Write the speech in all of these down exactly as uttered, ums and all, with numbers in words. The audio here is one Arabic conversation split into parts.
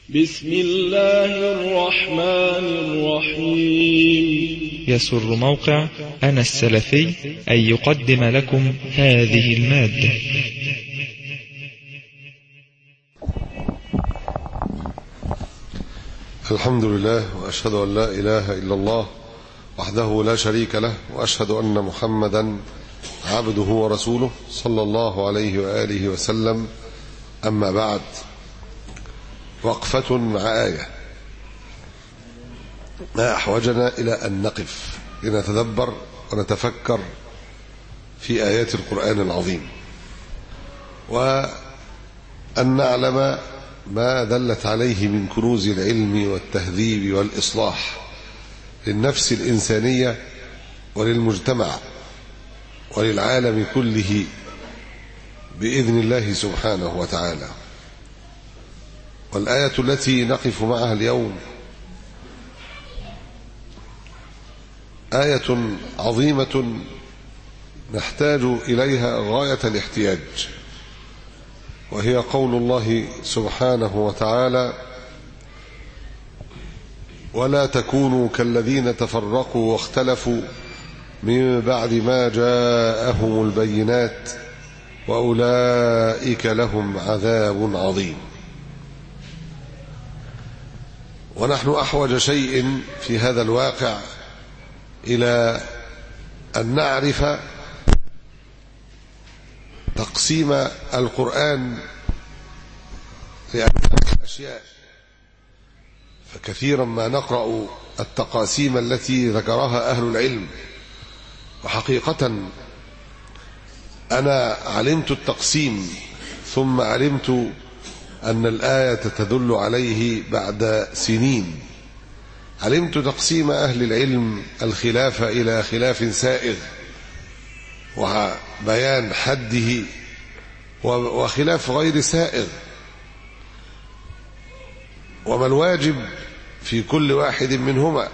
بسم الله الرحمن الرحيم. يسر موقع أنا السلفي أن يقدم لكم هذه المادة. الحمد لله، وأشهد أن لا إله إلا الله وحده لا شريك له، وأشهد أن محمدا عبده ورسوله صلى الله عليه وآله وسلم. أما بعد، وقفة مع آية. ما أحوجنا إلى أن نقف لنتدبر ونتفكر في آيات القرآن العظيم، وأن نعلم ما دلت عليه من كنوز العلم والتهذيب والإصلاح للنفس الإنسانية وللمجتمع وللعالم كله بإذن الله سبحانه وتعالى. والآية التي نقف معها اليوم آية عظيمة نحتاج إليها غاية الاحتياج، وهي قول الله سبحانه وتعالى: ولا تكونوا كالذين تفرقوا واختلفوا من بعد ما جاءهم البينات وأولئك لهم عذاب عظيم. ونحن أحوج شيء في هذا الواقع إلى أن نعرف تقسيم القرآن لأربعة أشياء. فكثيرا ما نقرأ التقاسيم التي ذكرها أهل العلم، وحقيقة أنا علمت التقسيم ثم علمت أن الآية تدل عليه بعد سنين. علمت تقسيم أهل العلم الخلاف إلى خلاف سائغ وبيان حده، وخلاف غير سائغ، وما الواجب في كل واحد منهما.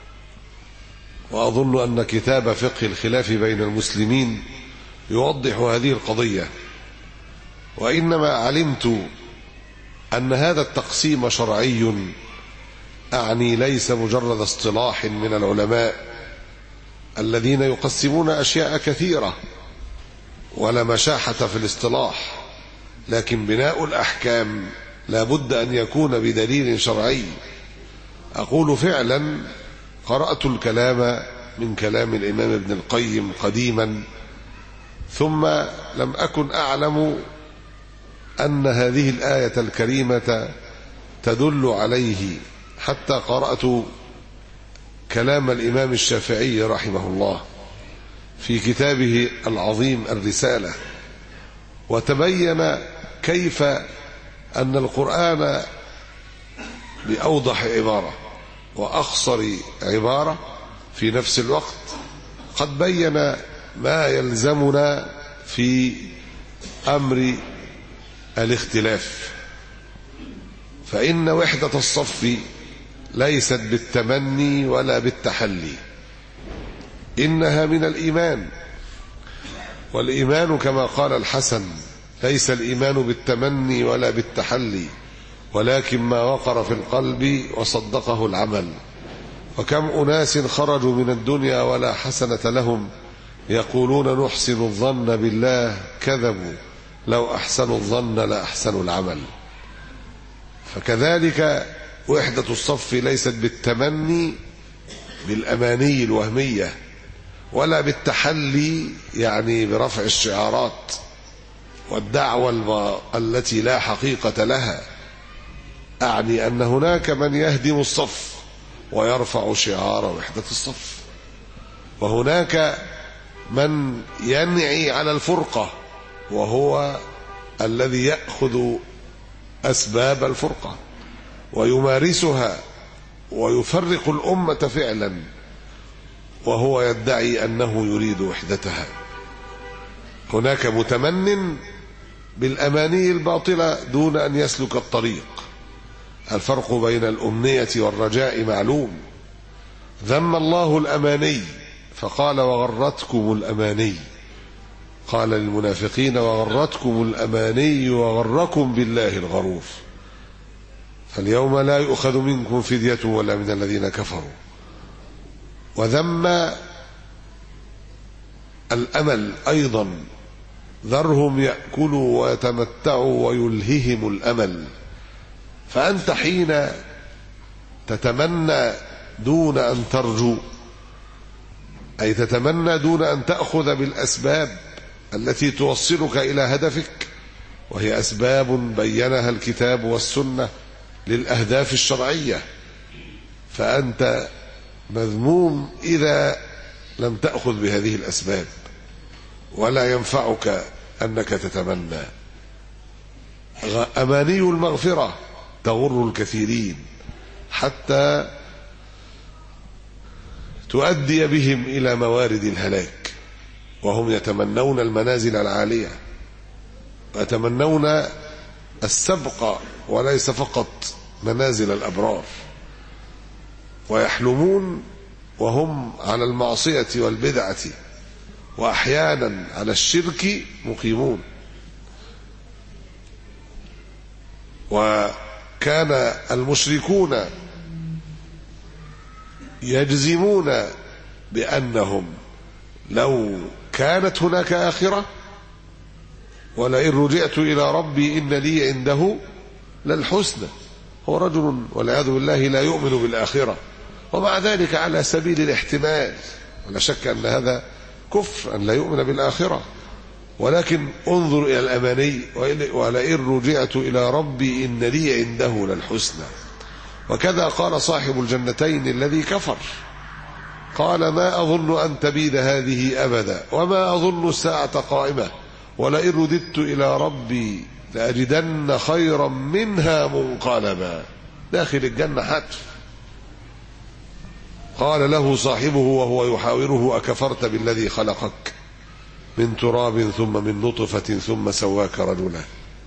وأظن أن كتاب فقه الخلاف بين المسلمين يوضح هذه القضية. وإنما علمت أن هذا التقسيم شرعي، أعني ليس مجرد اصطلاح من العلماء الذين يقسمون أشياء كثيرة ولا مشاحة في الاصطلاح، لكن بناء الأحكام لا بد أن يكون بدليل شرعي. أقول فعلا قرأت الكلام من كلام الإمام ابن القيم قديما، ثم لم أكن أعلم أن هذه الآية الكريمة تدل عليه، حتى قرأت كلام الإمام الشافعي رحمه الله في كتابه العظيم الرسالة، وتبين كيف أن القرآن بأوضح عبارة وأخصر عبارة في نفس الوقت قد بين ما يلزمنا في أمر الاختلاف. فإن وحدة الصف ليست بالتمني ولا بالتحلي، إنها من الإيمان. والإيمان كما قال الحسن ليس الإيمان بالتمني ولا بالتحلي، ولكن ما وقر في القلب وصدقه العمل. وكم أناس خرجوا من الدنيا ولا حسنة لهم يقولون نحسن الظن بالله، كذبوا، لو أحسنوا الظن لأحسنوا العمل. فكذلك وحدة الصف ليست بالتمني بالأماني الوهمية، ولا بالتحلي يعني برفع الشعارات والدعوة التي لا حقيقة لها. أعني أن هناك من يهدم الصف ويرفع شعار وحدة الصف، وهناك من ينعي على الفرقة وهو الذي يأخذ أسباب الفرقة ويمارسها ويفرق الأمة فعلا، وهو يدعي أنه يريد وحدتها. هناك متمن بالأماني الباطلة دون أن يسلك الطريق. الفرق بين الأمنية والرجاء معلوم. ذم الله الأماني فقال وغرتكم الأماني، قال للمنافقين وغرتكم الأماني وغركم بالله الغرور. فاليوم لا يؤخذ منكم فدية ولا من الذين كفروا. وذم الأمل أيضا، ذرهم يأكلوا ويتمتعوا ويلههم الأمل. فأنت حين تتمنى دون أن ترجو، أي تتمنى دون أن تأخذ بالأسباب التي توصلك إلى هدفك، وهي أسباب بينها الكتاب والسنة للأهداف الشرعية، فأنت مذموم إذا لم تأخذ بهذه الأسباب، ولا ينفعك أنك تتمنى. أماني المغفرة تغر الكثيرين حتى تؤدي بهم إلى موارد الهلاك، وهم يتمنون المنازل العالية ويتمنون السبق وليس فقط منازل الأبرار، ويحلمون وهم على المعصية والبدعة وأحيانا على الشرك مقيمون. وكان المشركون يجزمون بأنهم لو كانت هناك آخرة ولئن رجعت إلى ربي إن لي عنده للحسنى. هو رجل والعياذ بالله لا يؤمن بالآخرة، ومع ذلك على سبيل الاحتمال، ولا شك أن هذا كفر أن لا يؤمن بالآخرة، ولكن انظر إلى الأماني، ولئن رجعت إلى ربي إن لي عنده للحسنى. وكذا قال صاحب الجنتين الذي كفر، قال ما أظن أن تبيد هذه أبدا وما أظن الساعة قائمة ولئن رددت إلى ربي لأجدن خيرا منها منقلبا. داخل الجنة حتف. قال له صاحبه وهو يحاوره أكفرت بالذي خلقك من تراب ثم من نطفة ثم سواك رجلا.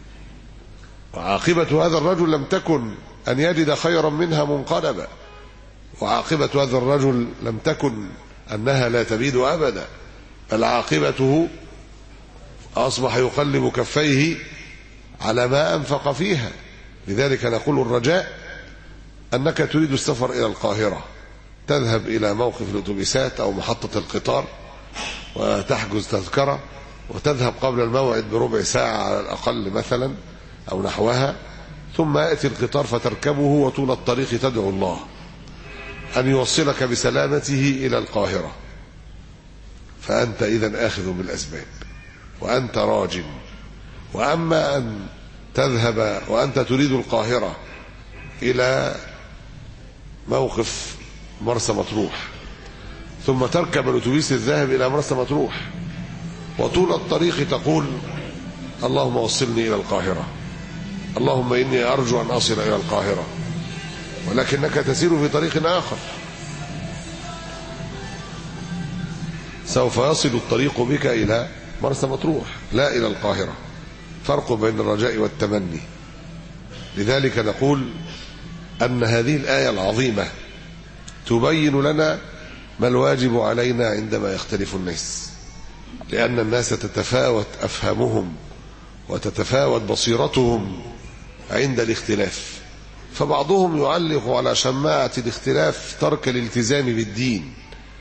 وعاقبة هذا الرجل لم تكن أن يجد خيرا منها منقلبا، وعاقبة هذا الرجل لم تكن أنها لا تبيد أبدا، بل عاقبته أصبح يقلب كفيه على ما أنفق فيها. لذلك نقول الرجاء أنك تريد السفر إلى القاهرة، تذهب إلى موقف الأتوبيسات أو محطة القطار وتحجز تذكرة وتذهب قبل الموعد بربع ساعة على الأقل مثلا أو نحوها، ثم يأتي القطار فتركبه وطول الطريق تدعو الله أن يوصلك بسلامته إلى القاهرة، فأنت إذن آخذ بالأسباب وأنت راج. وأما أن تذهب وأنت تريد القاهرة إلى موقف مرسى مطروح ثم تركب الأتوبيس الذاهب إلى مرسى مطروح وطول الطريق تقول اللهم وصلني إلى القاهرة، اللهم إني أرجو أن أصل إلى القاهرة، ولكنك تسير في طريق آخر سوف يصل الطريق بك إلى مرسى مطروح لا إلى القاهرة. فرق بين الرجاء والتمني. لذلك نقول أن هذه الآية العظيمة تبين لنا ما الواجب علينا عندما يختلف الناس، لأن الناس تتفاوت أفهامهم وتتفاوت بصيرتهم عند الاختلاف، فبعضهم يعلق على شماعة الاختلاف ترك الالتزام بالدين،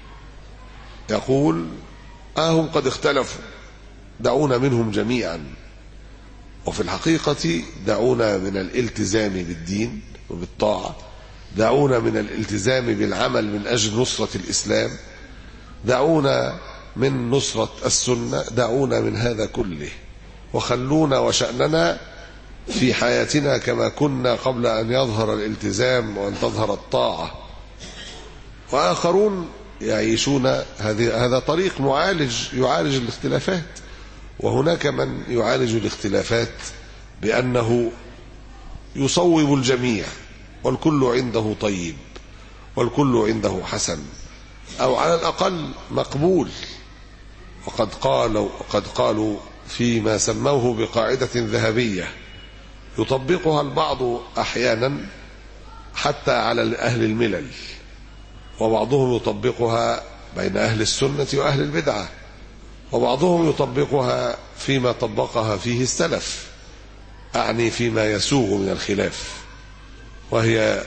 يقول آهم قد اختلفوا دعونا منهم جميعا، وفي الحقيقة دعونا من الالتزام بالدين وبالطاعة، دعونا من الالتزام بالعمل من أجل نصرة الإسلام، دعونا من نصرة السنة، دعونا من هذا كله وخلونا وشأننا في حياتنا كما كنا قبل أن يظهر الالتزام وأن تظهر الطاعة. وآخرون يعيشون هذا طريق معالج يعالج الاختلافات، وهناك من يعالج الاختلافات بأنه يصوب الجميع والكل عنده طيب والكل عنده حسن أو على الأقل مقبول. وقد قالوا قد قالوا فيما سموه بقاعدة ذهبية يطبقها البعض أحيانا حتى على أهل الملل، وبعضهم يطبقها بين أهل السنة وأهل البدعة، وبعضهم يطبقها فيما طبقها فيه السلف، أعني فيما يسوغ من الخلاف. وهي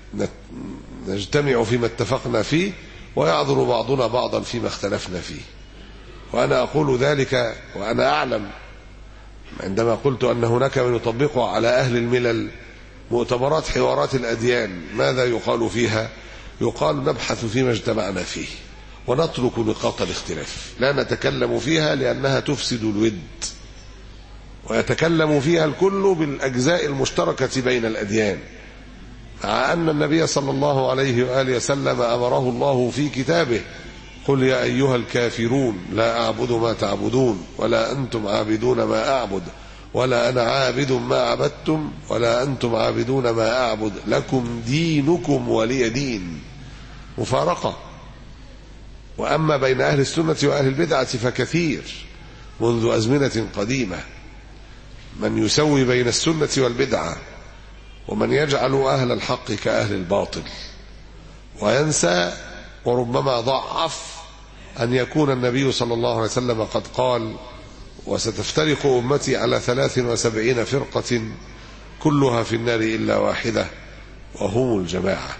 نجتمع فيما اتفقنا فيه ويعذر بعضنا بعضا فيما اختلفنا فيه. وأنا أقول ذلك وأنا أعلم عندما قلت أن هناك من يطبق على أهل الملل مؤتمرات حوارات الأديان، ماذا يقال فيها؟ يقال نبحث فيما اجتمعنا فيه ونترك نقاط الاختلاف، لا نتكلم فيها لأنها تفسد الود، ويتكلم فيها الكل بالأجزاء المشتركة بين الأديان، مع أن النبي صلى الله عليه وآله وسلم أمره الله في كتابه: قل يا أيها الكافرون لا أعبد ما تعبدون ولا أنتم عابدون ما أعبد ولا أنا عابد ما عبدتم ولا أنتم عابدون ما أعبد لكم دينكم ولي دين. مفارقة. وأما بين أهل السنة وأهل البدعة فكثير منذ أزمنة قديمة من يسوي بين السنة والبدعة، ومن يجعل أهل الحق كأهل الباطل، وينسى وربما ضعف أن يكون النبي صلى الله عليه وسلم قد قال: وستفترق أمتي على ثلاث وسبعين فرقة كلها في النار إلا واحدة وهم الجماعة.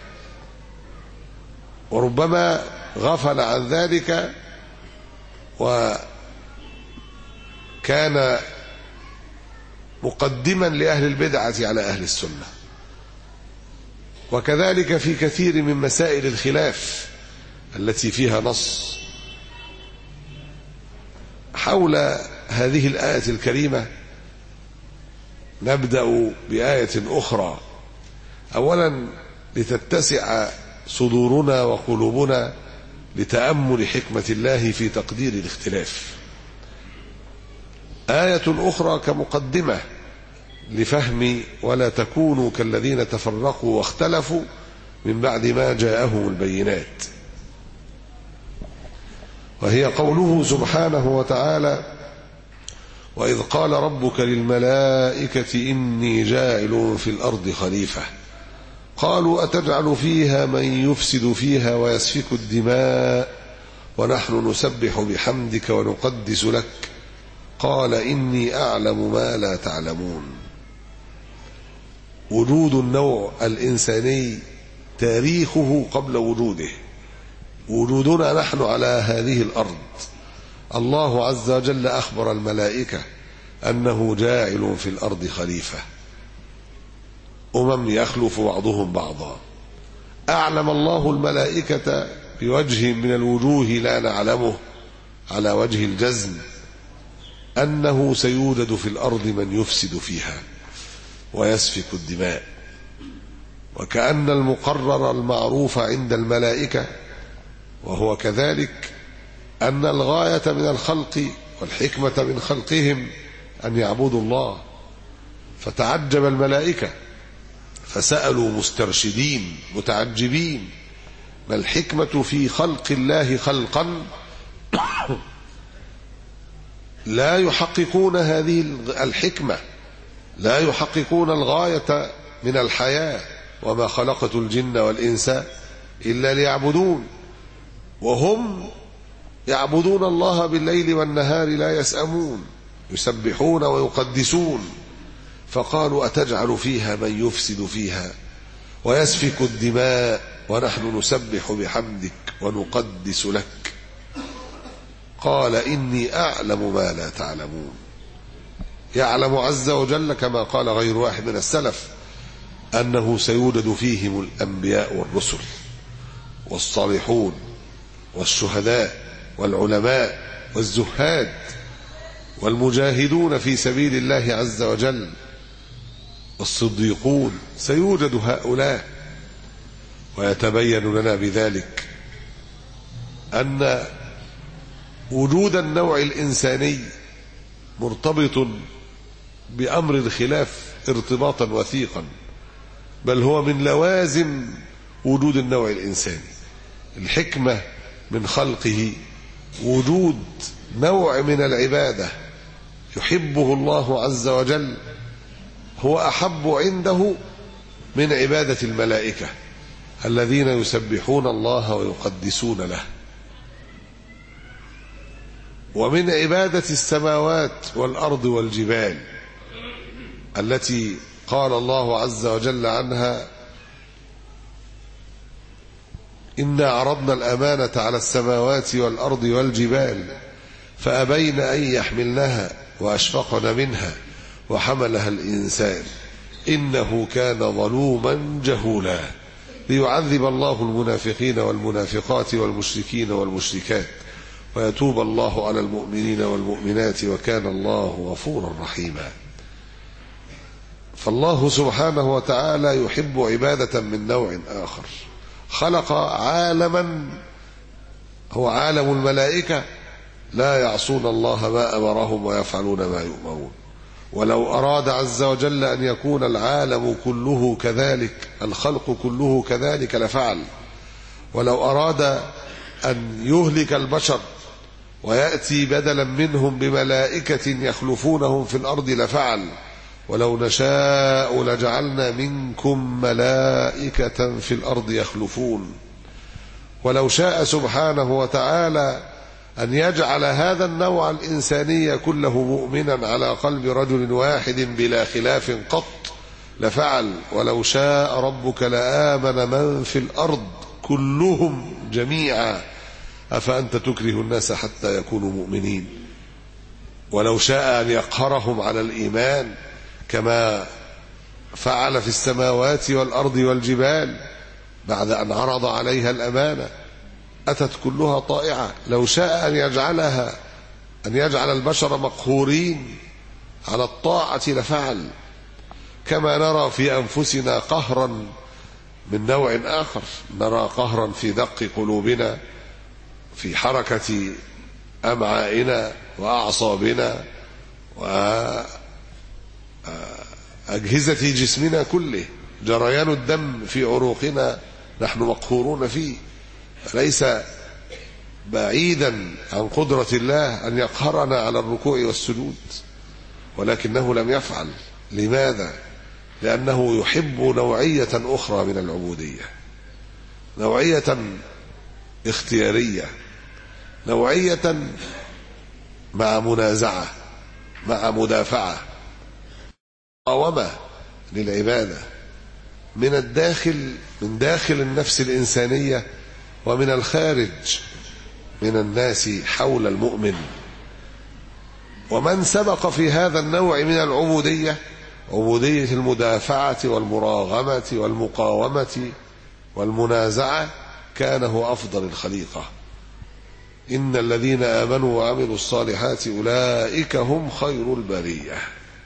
وربما غفل عن ذلك وكان مقدما لأهل البدعة على أهل السنة. وكذلك في كثير من مسائل الخلاف التي فيها نص. حول هذه الآية الكريمة نبدأ بآية أخرى، أولا لتتسع صدورنا وقلوبنا لتأمل حكمة الله في تقدير الاختلاف. آية أخرى كمقدمة لفهم ولا تكونوا كالذين تفرقوا واختلفوا من بعد ما جاءهم البينات، وهي قوله سبحانه وتعالى: وإذ قال ربك للملائكة إني جاعل في الأرض خليفة قالوا أتجعل فيها من يفسد فيها ويسفك الدماء ونحن نسبح بحمدك ونقدس لك قال إني أعلم ما لا تعلمون. وجود النوع الإنساني تاريخه قبل وجوده، وجودنا نحن على هذه الأرض. الله عز وجل أخبر الملائكة أنه جاعل في الأرض خليفة، أمم يخلف بعضهم بعضا. أعلم الله الملائكة بوجه من الوجوه لا نعلمه على وجه الجزم أنه سيوجد في الأرض من يفسد فيها ويسفك الدماء. وكأن المقرر المعروف عند الملائكة وهو كذلك أن الغاية من الخلق والحكمة من خلقهم أن يعبدوا الله. فتعجب الملائكة فسألوا مسترشدين متعجبين: ما الحكمة في خلق الله خلقا لا يحققون هذه الحكمة، لا يحققون الغاية من الحياة؟ وما خلقت الجن والإنس إلا ليعبدون، وهم يعبدون الله بالليل والنهار لا يسأمون، يسبحون ويقدسون. فقالوا أتجعل فيها من يفسد فيها ويسفك الدماء ونحن نسبح بحمدك ونقدس لك قال إني أعلم ما لا تعلمون. يعلم عز وجل كما قال غير واحد من السلف أنه سيوجد فيهم الأنبياء والرسل والصالحون والشهداء والعلماء والزهاد والمجاهدون في سبيل الله عز وجل والصديقون، سيوجد هؤلاء. ويتبين لنا بذلك أن وجود النوع الإنساني مرتبط بأمر الخلاف ارتباطا وثيقا، بل هو من لوازم وجود النوع الإنساني. الحكمة من خلقه وجود نوع من العبادة يحبه الله عز وجل، هو أحب عنده من عبادة الملائكة الذين يسبحون الله ويقدسون له، ومن عبادة السماوات والأرض والجبال التي قال الله عز وجل عنها إنا عرضنا الأمانة على السماوات والأرض والجبال فأبين أن يحملنها وأشفقن منها وحملها الإنسان إنه كان ظلوما جهولا ليعذب الله المنافقين والمنافقات والمشركين والمشركات ويتوب الله على المؤمنين والمؤمنات وكان الله غفورا رحيما. فالله سبحانه وتعالى يحب عبادة من نوع آخر، خلق عالما هو عالم الملائكة لا يعصون الله ما أمرهم ويفعلون ما يؤمرون. ولو أراد عز وجل أن يكون العالم كله كذلك، الخلق كله كذلك لفعل. ولو أراد أن يهلك البشر ويأتي بدلا منهم بملائكة يخلفونهم في الأرض لفعل. ولو نشاء لجعلنا منكم ملائكة في الأرض يخلفون. ولو شاء سبحانه وتعالى أن يجعل هذا النوع الإنساني كله مؤمنا على قلب رجل واحد بلا خلاف قط لفعل. ولو شاء ربك لآمن من في الأرض كلهم جميعا أفأنت تكره الناس حتى يكونوا مؤمنين. ولو شاء أن يقهرهم على الإيمان كما فعل في السماوات والأرض والجبال بعد أن عرض عليها الأمانة أتت كلها طائعة. لو شاء أن يجعلها أن يجعل البشر مقهورين على الطاعة لفعل، كما نرى في أنفسنا قهرا من نوع آخر. نرى قهرا في دق قلوبنا، في حركة أمعائنا وأعصابنا وأجهزة جسمنا كله، جريان الدم في عروقنا نحن مقهورون فيه. ليس بعيدا عن قدرة الله أن يقهرنا على الركوع والسجود، ولكنه لم يفعل. لماذا؟ لأنه يحب نوعية أخرى من العبودية، نوعية اختيارية، نوعية مع منازعة، مع مدافعة، مقاومة للعبادة من الداخل، من داخل النفس الإنسانية ومن الخارج من الناس حول المؤمن. ومن سبق في هذا النوع من العبودية، عبودية المدافعة والمراغمة والمقاومة والمنازعة، كان هو أفضل الخليقة. إن الذين آمنوا وعملوا الصالحات أولئك هم خير البرية.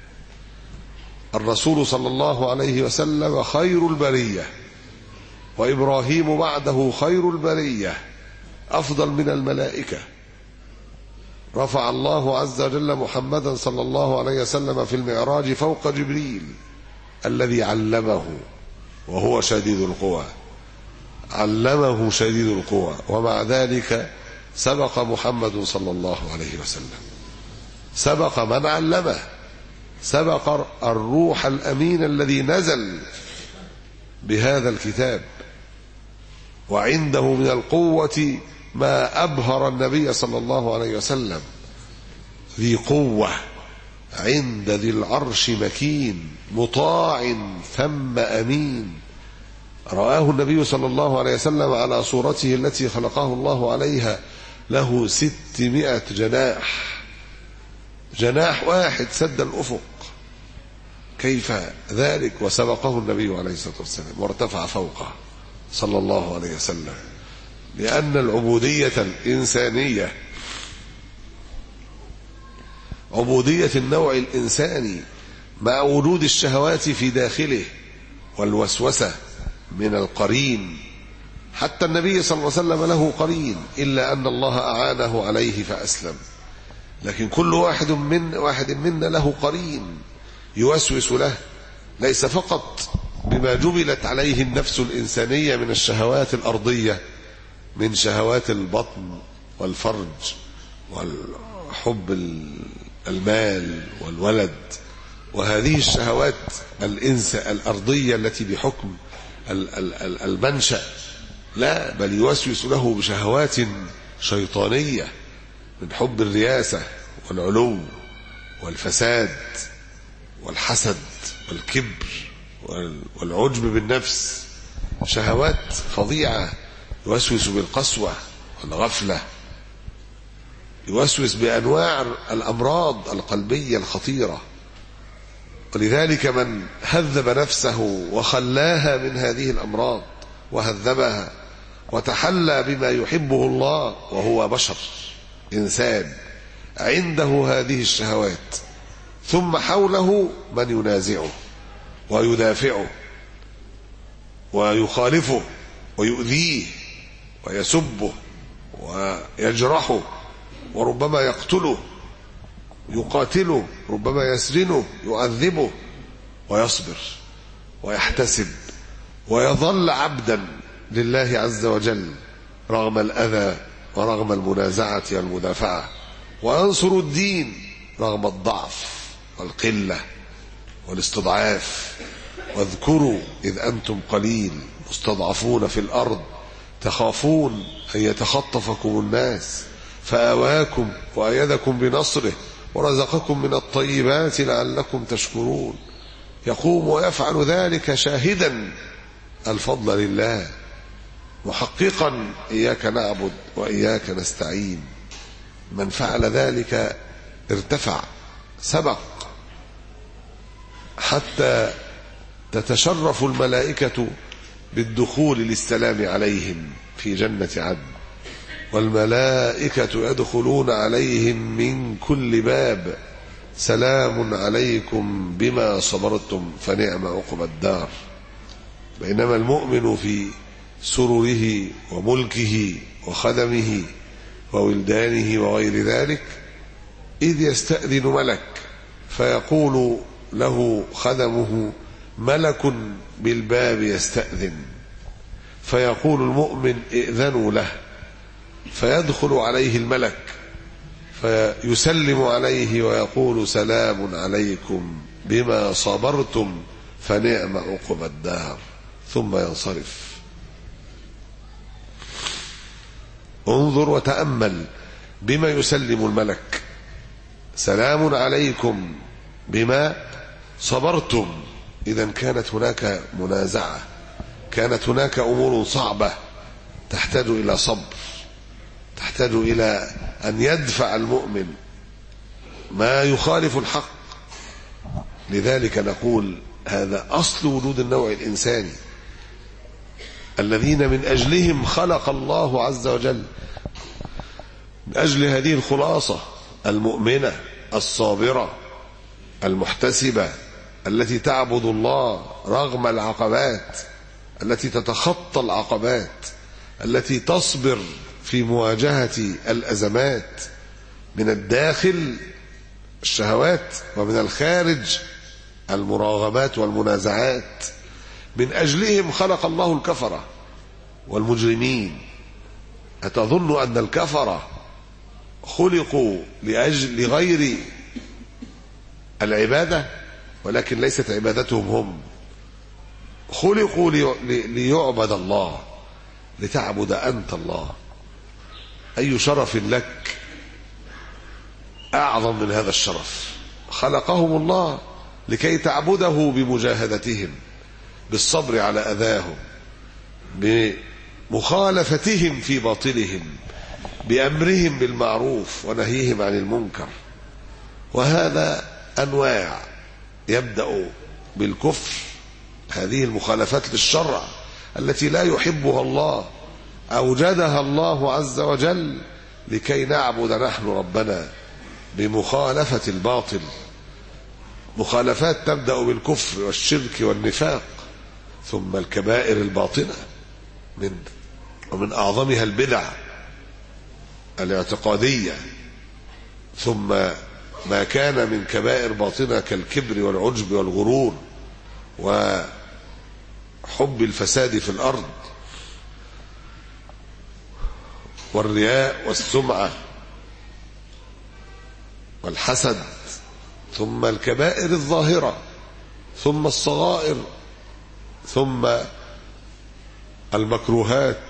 الرسول صلى الله عليه وسلم خير البرية، وإبراهيم بعده خير البرية، أفضل من الملائكة. رفع الله عز وجل محمدا صلى الله عليه وسلم في المعراج فوق جبريل الذي علمه وهو شديد القوى، علمه شديد القوى، ومع ذلك سبق محمد صلى الله عليه وسلم، سبق من علمه، سبق الروح الأمين الذي نزل بهذا الكتاب، وعنده من القوة ما أبهر النبي صلى الله عليه وسلم. ذي قوة عند ذي العرش مكين مطاع ثم أمين. رآه النبي صلى الله عليه وسلم على صورته التي خلقه الله عليها، له ستمائة جناح، جناح واحد سد الأفق. كيف ذلك؟ وسبقه النبي عليه الصلاة والسلام وارتفع فوقه صلى الله عليه وسلم. لأن العبودية الإنسانية عبودية النوع الإنساني مع وجود الشهوات في داخله والوسوسة من القرين. حتى النبي صلى الله عليه وسلم له قرين، إلا أن الله أعانه عليه فأسلم. لكن كل واحد من واحد منا له قرين يوسوس له، ليس فقط بما جبلت عليه النفس الإنسانية من الشهوات الأرضية، من شهوات البطن والفرج والحب المال والولد وهذه الشهوات الإنس الأرضية التي بحكم المنشأ، لا، بل يوسوس له بشهوات شيطانية من حب الرياسة والعلو والفساد والحسد والكبر والعجب بالنفس، شهوات فظيعة يوسوس بالقسوة والغفلة، يوسوس بأنواع الأمراض القلبية الخطيرة. ولذلك من هذب نفسه وخلاها من هذه الأمراض وهذبها وتحلى بما يحبه الله وهو بشر إنسان عنده هذه الشهوات، ثم حوله من ينازعه ويدافعه ويخالفه ويؤذيه ويسبه ويجرحه وربما يقتله يقاتله، ربما يسجنه يعذبه، ويصبر ويحتسب ويظل عبدا لله عز وجل رغم الأذى ورغم المنازعة والمدافعة، وينصر الدين رغم الضعف والقلة والاستضعاف. واذكروا إذ أنتم قليل مستضعفون في الأرض تخافون أن يتخطفكم الناس فآواكم وأيدكم بنصره ورزقكم من الطيبات لعلكم تشكرون. يقوم ويفعل ذلك شاهدا الفضل لله، محققا إياك نعبد وإياك نستعين. من فعل ذلك ارتفع سبق حتى تتشرف الملائكة بالدخول للسلام عليهم في جنة عدن، والملائكة يدخلون عليهم من كل باب سلام عليكم بما صبرتم فنعم عقبى الدار. بينما المؤمن في سرره وملكه وخدمه وولدانه وغير ذلك، إذ يستأذن ملك فيقول له خدمه: ملك بالباب يستأذن، فيقول المؤمن: ائذنوا له، فيدخل عليه الملك فيسلم عليه ويقول: سلام عليكم بما صبرتم فنعم عقبى الدار، ثم ينصرف. انظر وتأمل بما يسلم الملك: سلام عليكم بما صبرتم. إذن كانت هناك منازعة، كانت هناك أمور صعبة تحتاج إلى صبر، تحتاج إلى أن يدفع المؤمن ما يخالف الحق. لذلك نقول هذا أصل وجود النوع الإنساني الذين من أجلهم خلق الله عز وجل. من أجل هذه الخلاصة المؤمنة الصابرة المحتسبة التي تعبد الله رغم العقبات، التي تتخطى العقبات، التي تصبر في مواجهة الأزمات من الداخل الشهوات ومن الخارج المراغمات والمنازعات. من أجلهم خلق الله الكفرة والمجرمين. أتظن أن الكفرة خلقوا لأجل لغير العبادة؟ ولكن ليست عبادتهم هم، خلقوا ليعبد الله، لتعبد أنت الله. أي شرف لك أعظم من هذا الشرف؟ خلقهم الله لكي تعبده بمجاهدتهم، بالصبر على أذاهم، بمخالفتهم في باطلهم، بأمرهم بالمعروف ونهيهم عن المنكر. وهذا أنواع، يبدأ بالكفر، هذه المخالفات للشرع التي لا يحبها الله، أوجدها الله عز وجل لكي نعبد نحن ربنا بمخالفة الباطل. مخالفات تبدأ بالكفر والشرك والنفاق، ثم الكبائر الباطنة من ومن أعظمها البدع الاعتقادية، ثم ما كان من كبائر باطنة كالكبر والعجب والغرور وحب الفساد في الأرض والرياء والسمعة والحسد، ثم الكبائر الظاهرة، ثم الصغائر، ثم المكروهات.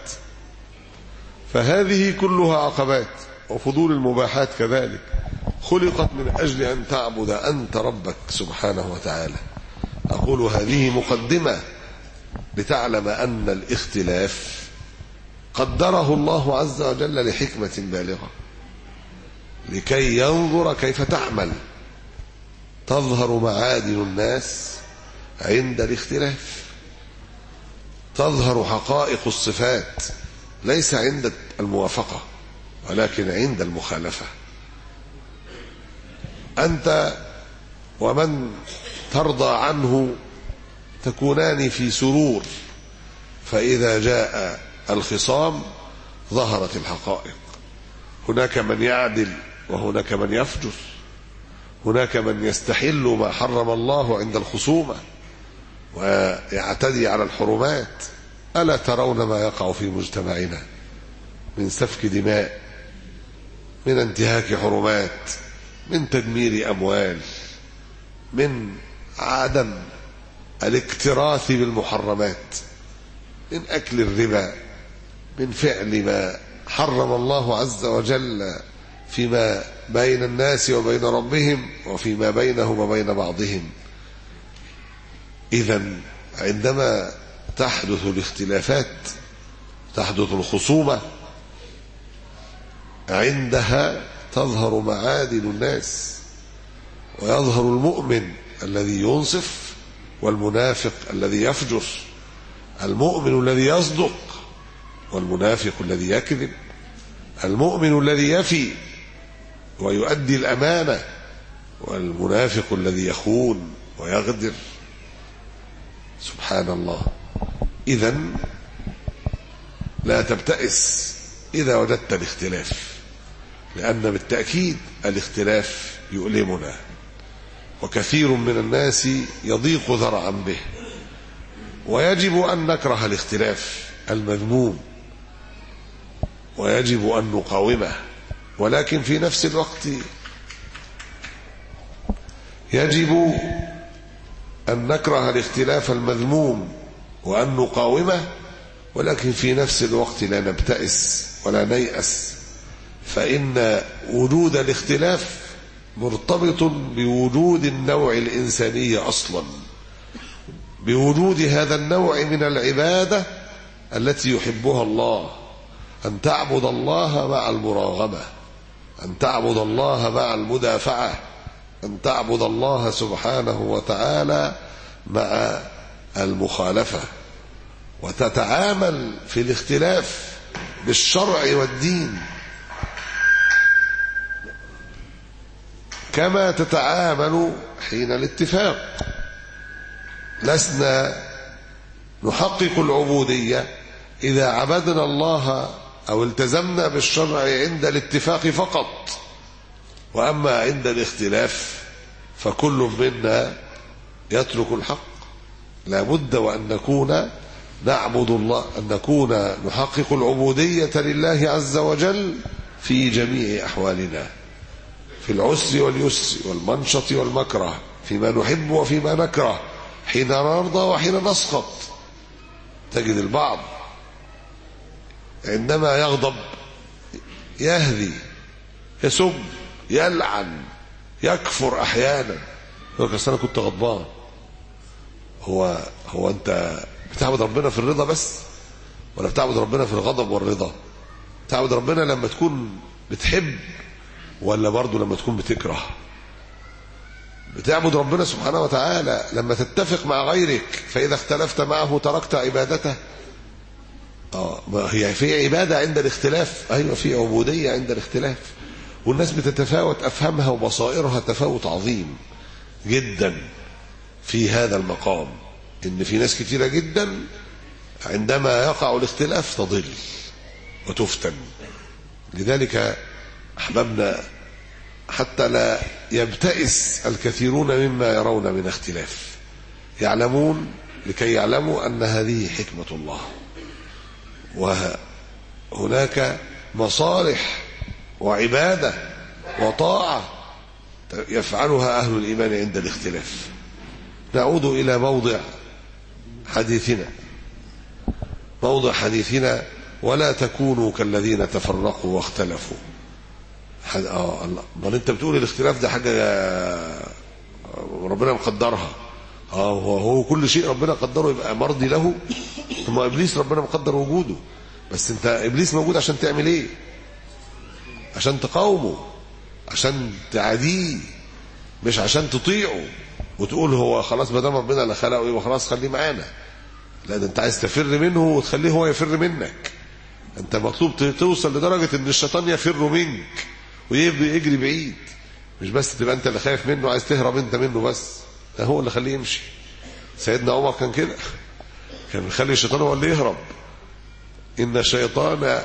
فهذه كلها عقبات. وفضول المباحات كذلك خلقت من أجل أن تعبد أنت ربك سبحانه وتعالى. أقول هذه مقدمة لتعلم أن الاختلاف قدره الله عز وجل لحكمة بالغة، لكي ينظر كيف تعمل. تظهر معادن الناس عند الاختلاف، تظهر حقائق الصفات ليس عند الموافقة ولكن عند المخالفة. أنت ومن ترضى عنه تكونان في سرور، فإذا جاء الخصام ظهرت الحقائق. هناك من يعدل وهناك من يفجر، هناك من يستحل ما حرم الله عند الخصومة ويعتدي على الحرمات. ألا ترون ما يقع في مجتمعنا من سفك دماء، من انتهاك حرمات، من تدمير أموال، من عدم الاكتراث بالمحرمات، من أكل الربا، من فعل ما حرم الله عز وجل فيما بين الناس وبين ربهم وفيما بينهم وبين بعضهم. إذن عندما تحدث الاختلافات، تحدث الخصومة، عندها تظهر معادن الناس، ويظهر المؤمن الذي ينصف والمنافق الذي يفجر، المؤمن الذي يصدق والمنافق الذي يكذب، المؤمن الذي يفي ويؤدي الأمانة والمنافق الذي يخون ويغدر. سبحان الله. إذن لا تبتئس إذا وجدت الاختلاف، لأن بالتأكيد الاختلاف يؤلمنا، وكثير من الناس يضيق ذرعا به، ويجب أن نكره الاختلاف المذموم ويجب أن نقاومه، ولكن في نفس الوقت يجب أن نكره الاختلاف المذموم وأن نقاومه، ولكن في نفس الوقت لا نبتئس ولا نيأس، فإن وجود الاختلاف مرتبط بوجود النوع الإنساني أصلا، بوجود هذا النوع من العبادة التي يحبها الله، أن تعبد الله مع المراغمة، أن تعبد الله مع المدافعة، أن تعبد الله سبحانه وتعالى مع المخالفة، وتتعامل في الاختلاف بالشرع والدين كما تتعامل حين الاتفاق. لسنا نحقق العبودية إذا عبدنا الله أو التزمنا بالشرع عند الاتفاق فقط، وأما عند الاختلاف فكل منا يترك الحق. لا بد وأن نكون نعبد الله، أن نكون نحقق العبودية لله عز وجل في جميع أحوالنا، في العسر واليسر والمنشط والمكره، فيما نحب وفيما نكره، حين نرضى وحين نسخط. تجد البعض عندما يغضب يهذي، يسب، يلعن، يكفر أحيانا. يقول لك أنا كنت غضبان. هو هو أنت بتعبد ربنا في الرضا بس، ولا بتعبد ربنا في الغضب والرضا؟ بتعبد ربنا لما تكون بتحب ولا برضه لما تكون بتكره؟ بتعبد ربنا سبحانه وتعالى لما تتفق مع غيرك، فإذا اختلفت معه تركت عبادته. اه هي في عبادة عند الاختلاف، ايوه في عبودية عند الاختلاف، والناس بتتفاوت أفهمها وبصائرها تفاوت عظيم جدا في هذا المقام، إن في ناس كتيرة جدا عندما يقع الاختلاف تضل وتفتن. لذلك أحببنا حتى لا يبتئس الكثيرون مما يرون من اختلاف، يعلمون لكي يعلموا أن هذه حكمة الله، وهناك مصالح وعبادة وطاعة يفعلها أهل الإيمان عند الاختلاف. نعود إلى موضع حديثنا موضع حديثنا ولا تكونوا كالذين تفرقوا واختلفوا. اه الله، ما انت بتقول الاختلاف ده حاجة ربنا مقدرها. اه هو, هو كل شيء ربنا قدره يبقى مرضي له. ثم ابليس ربنا مقدر وجوده، بس انت ابليس موجود عشان تعمل ايه؟ عشان تقاومه، عشان تعاديه، مش عشان تطيعه وتقول هو خلاص ما دام ربنا اللي خلقه يبقى خلاص خليه معانا. لا، ده انت عايز تفر منه وتخليه هو يفر منك. انت مطلوب توصل لدرجه ان الشيطان يفر منك ويجري بعيد، مش بس تبقى انت اللي خايف منه عايز تهرب انت منه بس، ده هو اللي خليه يمشي. سيدنا عمر كان كده، كان بيخلي الشيطان هو اللي يهرب. ان الشيطان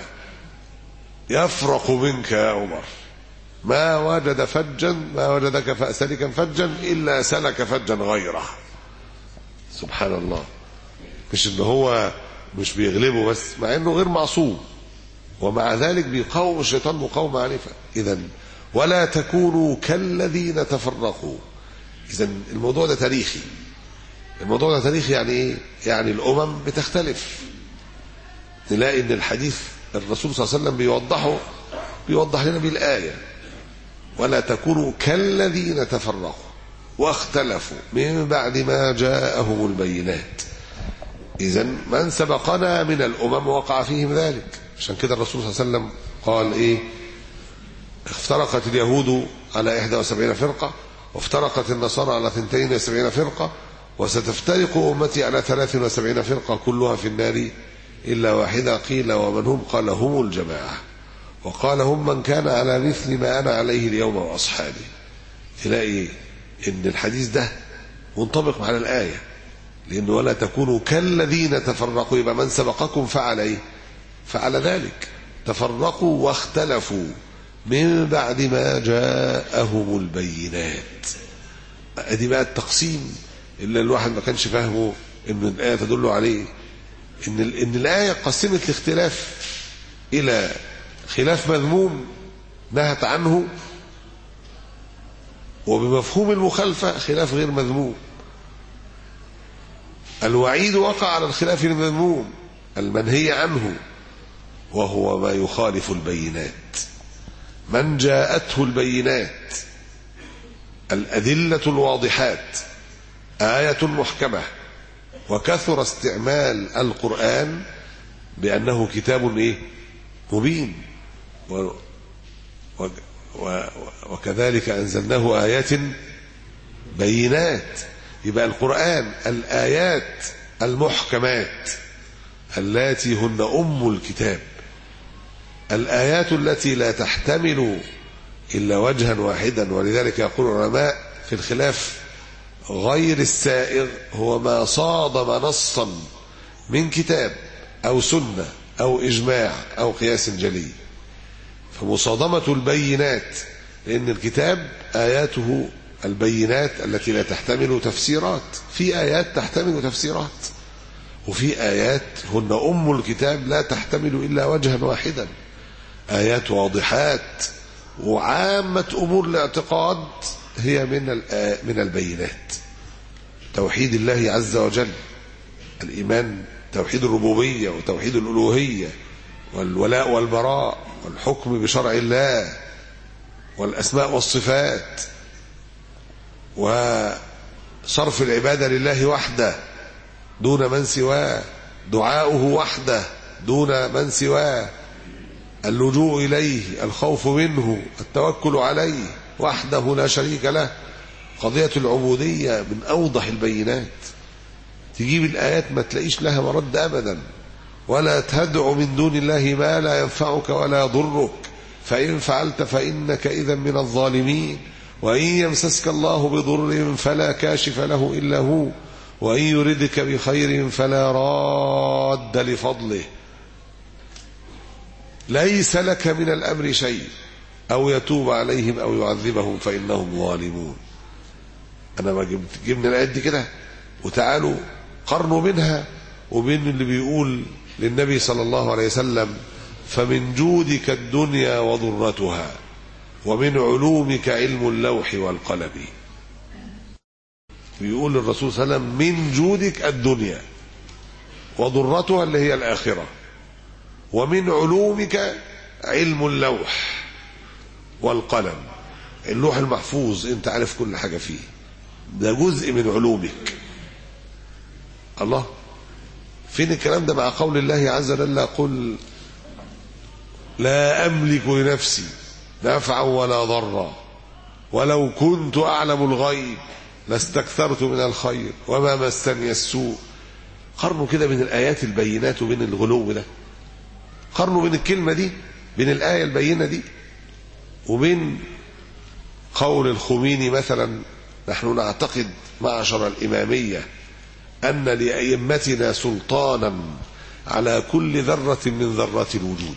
يفرق منك يا عمر، ما وجد فجا ما وجدك سلكا فجا الا سلك فجا غيره. سبحان الله. مش ان هو مش بيغلبه بس، مع انه غير معصوم، ومع ذلك بيقاوم الشيطان مقاومه عنيفه. اذا ولا تكونوا كالذين تفرقوا. اذا الموضوع ده تاريخي. الموضوع ده تاريخي يعني ايه؟ يعني الامم بتختلف. نلاقي ان الحديث الرسول صلى الله عليه وسلم بيوضحه، بيوضح لنا بالايه ولا تكونوا كالذين تفرقوا واختلفوا من بعد ما جاءهم البينات. إذا من سبقنا من الأمم وقع فيهم ذلك. عشان كده الرسول صلى الله عليه وسلم قال إيه؟ افترقت اليهود على إحدى وسبعين فرقة، وافترقت النصارى على اثنتين وسبعين فرقة، وستفترق أمتي على ثلاث وسبعين فرقة كلها في النار إلا واحدة. قيل ومن هم؟ قال هم الجماعة. وقال هم من كان على مثل ما أنا عليه اليوم وأصحابي. تلاقي إن الحديث ده منطبق على الآية، لأن ولا تكونوا كالذين تفرقوا، يبقى من سبقكم فعل إيه؟ فعل ذلك، تفرقوا واختلفوا من بعد ما جاءهم البينات. ادي بقى التقسيم اللي الواحد ما كانش فاهمه ان الآية تدل عليه، ان ان الآية قسمت الاختلاف الى خلاف مذموم نهت عنه، وبمفهوم المخالفة خلاف غير مذموم. الوعيد وقع على الخلاف المذموم المنهي عنه، وهو ما يخالف البينات. من جاءته البينات، الأدلة الواضحات، آية محكمة، وكثر استعمال القرآن بأنه كتاب إيه؟ مبين، و و و وكذلك أنزلناه آيات بينات. يبقى القرآن الآيات المحكمات اللاتي هن أم الكتاب، الآيات التي لا تحتمل إلا وجها واحدا. ولذلك يقول العلماء في الخلاف غير السائغ هو ما صادم نصا من كتاب أو سنة أو إجماع أو قياس جلي. فمصادمة البينات، لأن الكتاب آياته البينات التي لا تحتمل تفسيرات، في آيات تحتمل تفسيرات، وفي آيات هن أم الكتاب لا تحتمل إلا وجها واحدا، آيات واضحات. وعامة أمور الاعتقاد هي من من البينات. توحيد الله عز وجل، الإيمان، توحيد الربوبية وتوحيد الألوهية والولاء والبراء والحكم بشرع الله والأسماء والصفات، وصرف العبادة لله وحده دون من سواه، دعاؤه وحده دون من سواه، اللجوء إليه، الخوف منه، التوكل عليه وحده لا شريك له. قضية العبودية من أوضح البينات. تجيب الآيات ما تلاقيش لها مرد أبدا. ولا تدع من دون الله ما لا ينفعك ولا يضرك، فإن فعلت فإنك إذا من الظالمين. وإن يمسسك الله بضر فلا كاشف له إلا هو، وإن يردك بخير فلا راد لفضله. ليس لك من الأمر شيء، أو يتوب عليهم أو يعذبهم فإنهم ظالمون. أنا ما جبت جبنا الآيات دي كده، وتعالوا قرنوا منها وبين اللي بيقول للنبي صلى الله عليه وسلم فمن جودك الدنيا وضرتها، ومن علومك علم اللوح والقلم. بيقول الرسول صلى الله عليه وسلم من جودك الدنيا وضرتها اللي هي الآخرة، ومن علومك علم اللوح والقلم. اللوح المحفوظ انت عارف كل حاجة فيه، ده جزء من علومك. الله، فين الكلام ده مع قول الله عز وجل قل لا أملك لنفسي نفعا ولا ضرا ولو كنت أعلم الغيب لاستكثرت من الخير وما مسني السوء. قارنوا كده بين الآيات البينات وبين الغلو ده، قارنوا بين الكلمة دي، بين الآية البينة دي وبين قول الخميني مثلا: نحن نعتقد معشر الإمامية أن لأئمتنا سلطانا على كل ذرة من ذرات الوجود.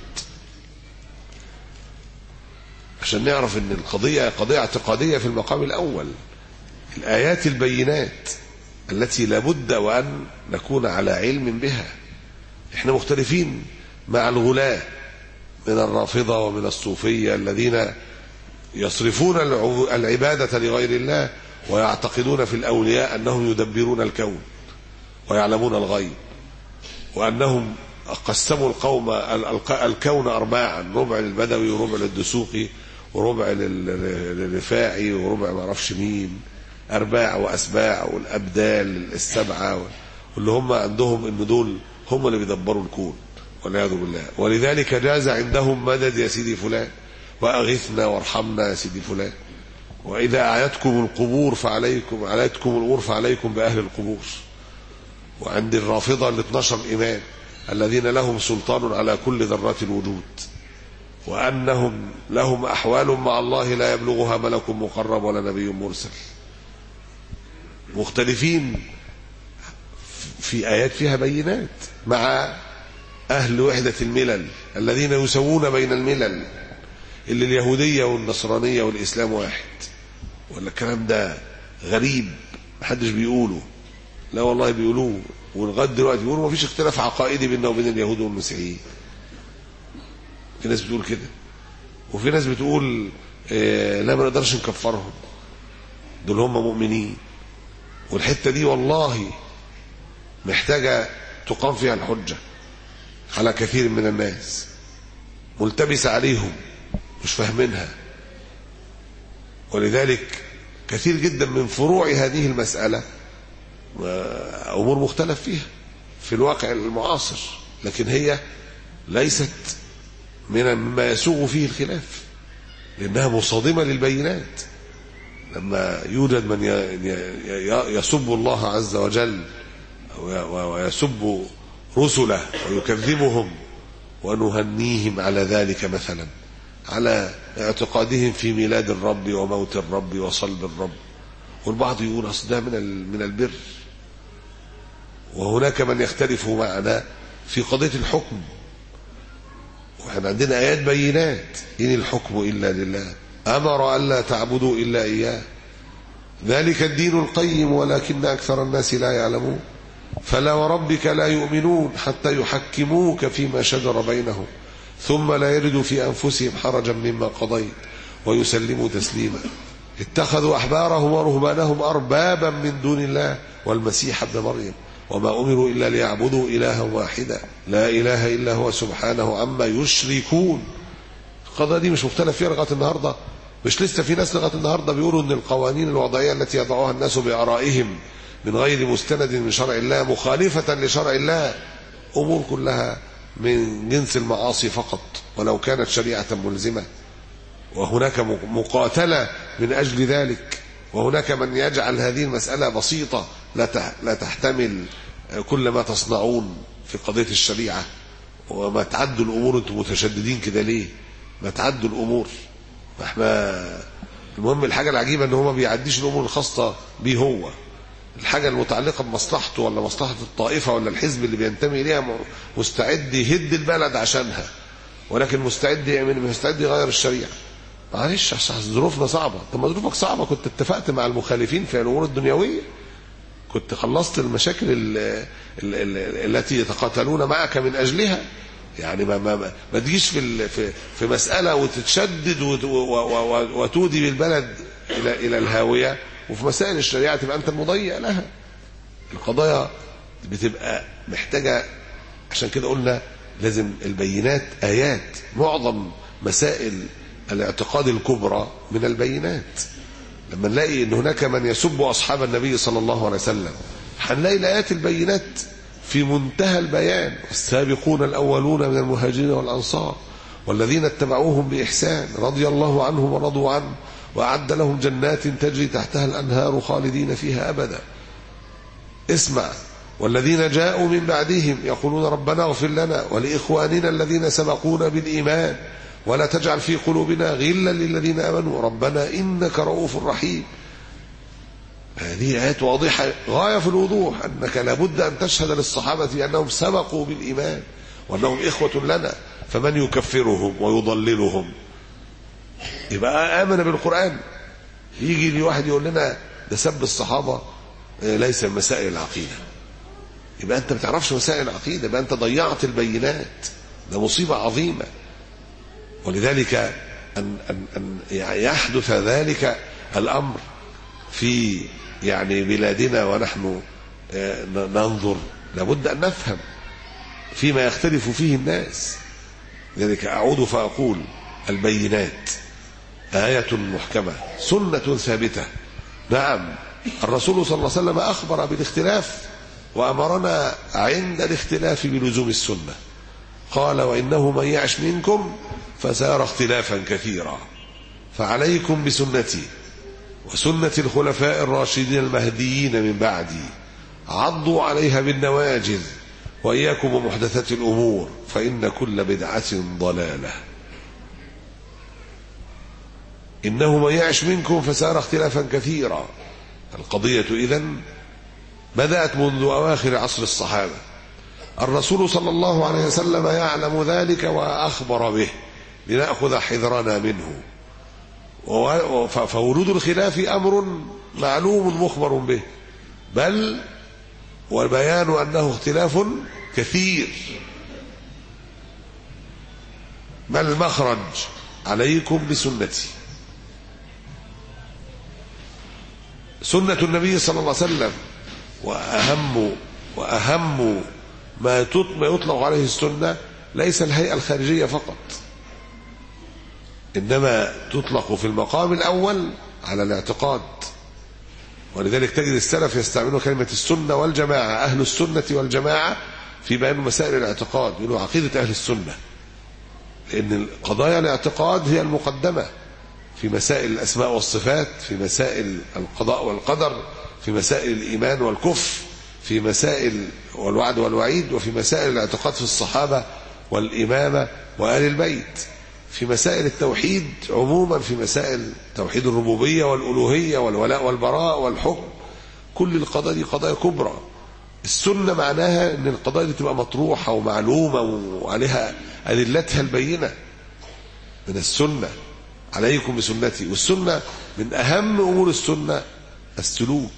عشان نعرف ان القضية قضية اعتقادية في المقام الأول. الآيات البينات التي لابد وأن نكون على علم بها. احنا مختلفين مع الغلاة من الرافضة ومن الصوفية الذين يصرفون العبادة لغير الله ويعتقدون في الأولياء أنهم يدبرون الكون ويعلمون الغيب، وأنهم قسموا القوم الكون أرباعا: ربع للبدوي وربع للدسوقي وربع للرفاعي وربع ما اعرفش مين، أرباع وأسباع والأبدال السبعة، واللي هم عندهم إن دول هم اللي بيدبروا الكون والعياذ بالله. ولذلك جاز عندهم: مدد يا سيدي فلان، وأغثنا وارحمنا يا سيدي فلان، وإذا أعيتكم القبور فعليكم أعيتكم القبور فعليكم بأهل القبور. وعند الرافضة الاثناشر إمام الذين لهم سلطان على كل ذرات الوجود، وأنهم لهم أحوال مع الله لا يبلغها ملك مقرب ولا نبي مرسل. مختلفين في آيات فيها بينات مع أهل وحدة الملل الذين يسوون بين الملل، اللي اليهودية والنصرانية والإسلام واحد. ولا الكلام ده غريب محدش بيقوله؟ لا والله بيقولوه، ولغايه دلوقتي بيقولوا ما فيش اختلاف عقائدي بيننا وبين اليهود والمسيحيين. في ناس بتقول كده، وفي ناس بتقول اه لا ما نقدرش نكفرهم، دول هم مؤمنين. والحته دي والله محتاجه تقام فيها الحجه على كثير من الناس، ملتبسه عليهم مش فاهمينها. ولذلك كثير جدا من فروع هذه المسألة أمور مختلف فيها في الواقع المعاصر، لكن هي ليست من مما يسوغ فيه الخلاف، لأنها مصادمة للبينات. لما يوجد من يسب الله عز وجل ويسب رسله ويكذبهم، ونهنيهم على ذلك مثلا، على اعتقادهم في ميلاد الرب وموت الرب وصلب الرب، والبعض يقول اصل ده من من البر. وهناك من يختلف معنا في قضية الحكم، واحنا عندنا آيات بينات: إن الحكم إلا لله أمر ألا تعبدوا إلا إياه ذلك الدين القيم ولكن أكثر الناس لا يعلمون فلا وربك لا يؤمنون حتى يحكموك فيما شجر بينهم ثم لا يجدوا في أنفسهم حرجا مما قضيت ويسلموا تسليما اتخذوا أحبارهم ورهبانهم أربابا من دون الله والمسيح ابن مريم وما أمروا إلا ليعبدوا إلها واحدا لا إله إلا هو سبحانه عما يشركون. القضايا دي مش مختلف فيها لغاية النهاردة. مش لسه في ناس لغاية النهاردة بيقولوا أن القوانين الوضعية التي يضعوها الناس بآرائهم من غير مستند من شرع الله مخالفة لشرع الله، أمور كلها من جنس المعاصي فقط ولو كانت شريعة ملزمة. وهناك مقاتلة من أجل ذلك، وهناك من يجعل هذه المسألة بسيطة لا تحتمل كل ما تصنعون في قضية الشريعة. وما تعدوا الأمور، أنتم متشددين كده ليه؟ ما تعدوا الأمور. احنا المهم الحاجة العجيبة أنه ما بيعديش الأمور الخاصة به، هو الحاجة المتعلقة بمصلحته ولا مصلحة الطائفة ولا الحزب اللي بينتمي إليها مستعد يهد البلد عشانها، ولكن مستعد يعمل مستعد يغير الشريعة. معلش عشان ظروفنا صعبة. طب ما ظروفك صعبة كنت اتفقت مع المخالفين في الأمور الدنيوية، كنت خلصت المشاكل ال ال ال التي يتقاتلون معك من أجلها. يعني ما ما ما تجيش في في في مسألة وتتشدد وتودي بالبلد إلى إلى الهاوية، وفي مسائل الشريعة تبقى أنت المضيع لها. القضايا بتبقى محتاجة، عشان كده قلنا لازم البينات آيات. معظم مسائل الاعتقاد الكبرى من البينات. لما نلاقي ان هناك من يسب اصحاب النبي صلى الله عليه وسلم، هنلاقي الايات البينات في منتهى البيان: السابقون الاولون من المهاجرين والانصار والذين اتبعوهم بإحسان رضي الله عنهم ورضوا عنه وأعد لهم جنات تجري تحتها الأنهار خالدين فيها أبدا. اسمع: والذين جاءوا من بعدهم يقولون ربنا اغفر لنا ولإخواننا الذين سبقونا بالإيمان ولا تجعل في قلوبنا غلا للذين آمنوا ربنا إنك رؤوف رحيم. هذه آيات واضحة غاية في الوضوح، أنك لابد أن تشهد للصحابة بأنهم سبقوا بالإيمان وأنهم إخوة لنا، فمن يكفرهم ويضللهم يبقى آمن بالقرآن. يجي لي واحد يقول لنا ده سب الصحابة ليس مسائل العقيدة، يبقى أنت ما بتعرفش مسائل العقيدة، يبقى أنت ضيعت البينات، ده مصيبة عظيمة. ولذلك أن, أن, أن يحدث ذلك الأمر في يعني بلادنا ونحن ننظر، لابد أن نفهم فيما يختلف فيه الناس. لذلك أعود فأقول: البينات آية محكمة، سنة ثابتة. نعم، الرسول صلى الله عليه وسلم أخبر بالاختلاف وأمرنا عند الاختلاف بلزوم السنة. قال: وإنه من يعش منكم فسيرى اختلافا كثيرا فعليكم بسنتي وسنة الخلفاء الراشدين المهديين من بعدي عضوا عليها بالنواجذ وإياكم ومحدثات الأمور فإن كل بدعة ضلالة. إنه من يعش منكم فسيرى اختلافا كثيرا. القضية إذن بدأت منذ أواخر عصر الصحابة. الرسول صلى الله عليه وسلم يعلم ذلك وأخبر به لنأخذ حذرنا منه. فورود الخلاف أمر معلوم مخبر به، بل والبيان أنه اختلاف كثير. ما المخرج؟ عليكم بسنتي، سنة النبي صلى الله عليه وسلم. وأهم وأهم ما يطلق عليه السنة ليس الهيئة الخارجية فقط، إنما تطلق في المقام الأول على الاعتقاد. ولذلك تجد السلف يستعملون كلمة السنة والجماعة، أهل السنة والجماعة، في بيان مسائل الاعتقاد، يقولوا عقيدة أهل السنة، لأن قضايا الاعتقاد هي المقدمة في مسائل الأسماء والصفات، في مسائل القضاء والقدر، في مسائل الإيمان والكفر، في مسائل والوعد والوعيد، وفي مسائل الاعتقاد في الصحابة والإمامة وآل البيت، في مسائل التوحيد عموما، في مسائل توحيد الربوبية والألوهية والولاء والبراء والحكم. كل القضايا دي قضايا كبرى. السنة معناها أن القضايا دي تبقى مطروحة ومعلومة وعليها أدلتها البينة من السنة. عليكم بسنتي. والسنة من أهم أمور السنة السلوك،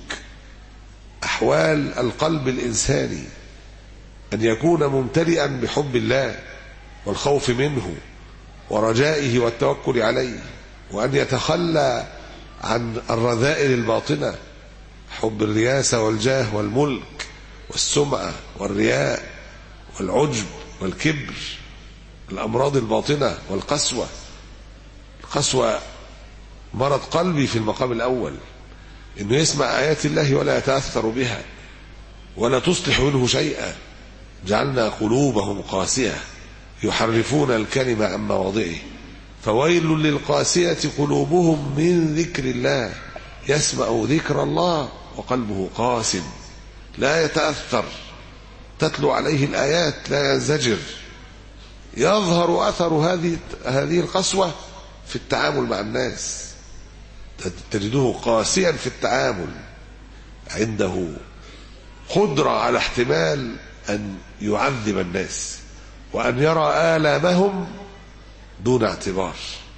أحوال القلب الإنساني، أن يكون ممتلئا بحب الله والخوف منه ورجائه والتوكل عليه، وأن يتخلى عن الرذائل الباطنة، حب الرياسة والجاه والملك والسمعة والرياء والعجب والكبر، الأمراض الباطنة والقسوة. القسوة مرض قلبي في المقام الأول، إنه يسمع آيات الله ولا يتأثر بها ولا تصلح منه شيئا. جعلنا قلوبهم قاسية يحرفون الكلمة عن مواضعه فويل للقاسية قلوبهم من ذكر الله. يسمع ذكر الله وقلبه قاس لا يتأثر، تتلو عليه الآيات لا ينزجر. يظهر أثر هذه هذه القسوة في التعامل مع الناس، تجده قاسيا في التعامل، عنده قدرة على احتمال أن يعذب الناس وأن يرى آلامهم دون اعتبار.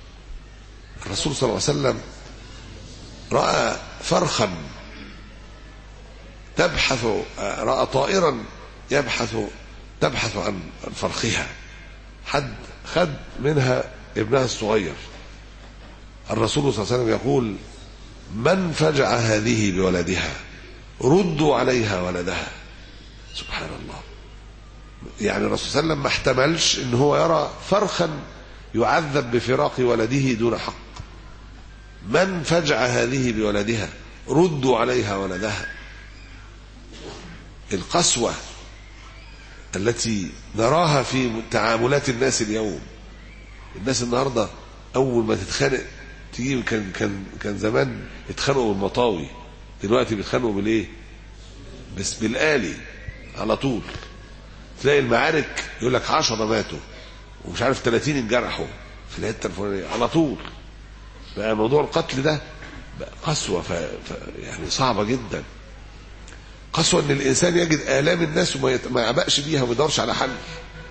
الرسول صلى الله عليه وسلم رأى فرخا تبحث، رأى طائرا يبحث تبحث عن فرخها، حد خد منها ابنها الصغير. الرسول صلى الله عليه وسلم يقول: من فجع هذه بولدها ردوا عليها ولدها. سبحان الله. يعني الرسول صلى الله عليه وسلم ما احتملش ان هو يرى فرخا يعذب بفراق ولده دون حق. من فجع هذه بولدها ردوا عليها ولدها. القسوة التي نراها في تعاملات الناس اليوم الناس النهارده اول ما تتخانق تجيب، كان كان كان زمان يتخانقوا بالمطاوي، دلوقتي بيتخانقوا بالايه؟ بس بالآلي على طول. تلاقي المعارك يقول لك عشرة ماتوا ومش عارف ثلاثين انجرحوا في الحته الفلانيه على طول. بقى موضوع القتل ده بقى قسوه ف... ف... يعني صعبه جدا. قسوه ان الانسان يجد آلام الناس وما يت... ما يعبأش بيها وما يدورش على حل،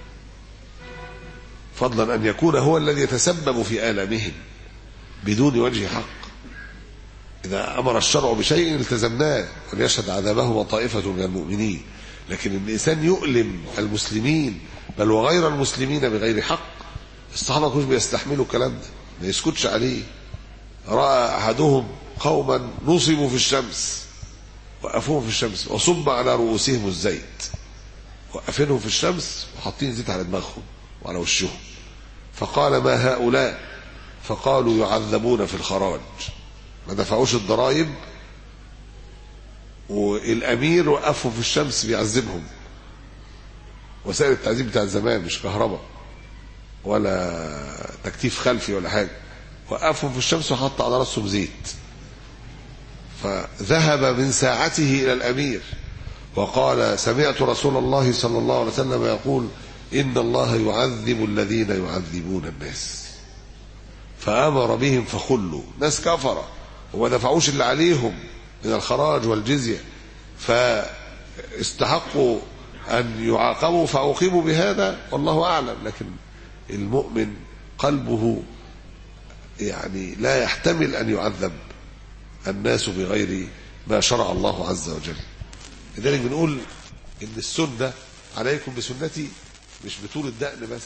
فضلا ان يكون هو الذي يتسبب في آلامهم بدون وجه حق. إذا أمر الشرع بشيء التزمناه، وليشهد عذابه طائفة من المؤمنين. لكن الإنسان يؤلم المسلمين بل وغير المسلمين بغير حق، الصحابة كانوا بيستحملوا الكلام ده، ما يسكتش عليه. رأى أحدهم قوما نصبوا في الشمس، وقفوهم في الشمس وصب على رؤوسهم الزيت، وقفينهم في الشمس وحاطين زيت على دماغهم وعلى وشهم، فقال ما هؤلاء؟ فقالوا يعذبون في الخراج، ما دفعوش الضرائب والامير وقفهم في الشمس بيعذبهم. وسائل التعذيب بتاع زمان مش كهرباء ولا تكتيف خلفي ولا حاجه، وقفهم في الشمس وحط على راسهم زيت. فذهب من ساعته الى الامير وقال سمعت رسول الله صلى الله عليه وسلم يقول ان الله يعذب الذين يعذبون الناس، فامر بهم فخلوا. ناس كفره وما دفعوش اللي عليهم من الخراج والجزية، فاستحقوا أن يعاقبوا فعوقبوا بهذا، والله أعلم. لكن المؤمن قلبه يعني لا يحتمل أن يعذب الناس بغير ما شرع الله عز وجل. لذلك بنقول إن السنة عليكم بسنتي مش بطول الدقن بس،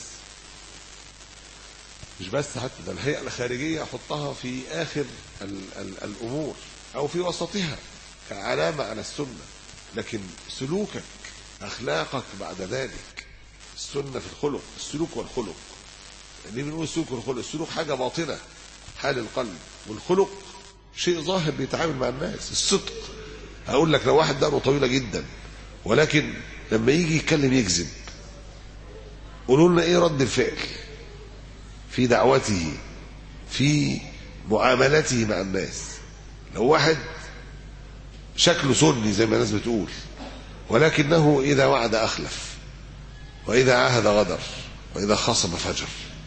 مش بس حتى ده الهيئة الخارجية حطها في آخر ال ال الأمور أو في وسطها كعلامة على السنة، لكن سلوكك أخلاقك بعد ذلك. السنة في الخلق، السلوك والخلق. ليه بنقول السلوك والخلق؟ السلوك حاجة باطنة حال القلب، والخلق شيء ظاهر بيتعامل مع الناس. الصدق، أقول لك لو واحد دقنه طويلة جدا ولكن لما يجي يتكلم يكذب، قولوا لنا إيه رد الفعل في دعوته في معاملته مع الناس؟ لو واحد شكله سني زي ما الناس بتقول ولكنه إذا وعد أخلف، وإذا عاهد غدر، وإذا خاصم فجر،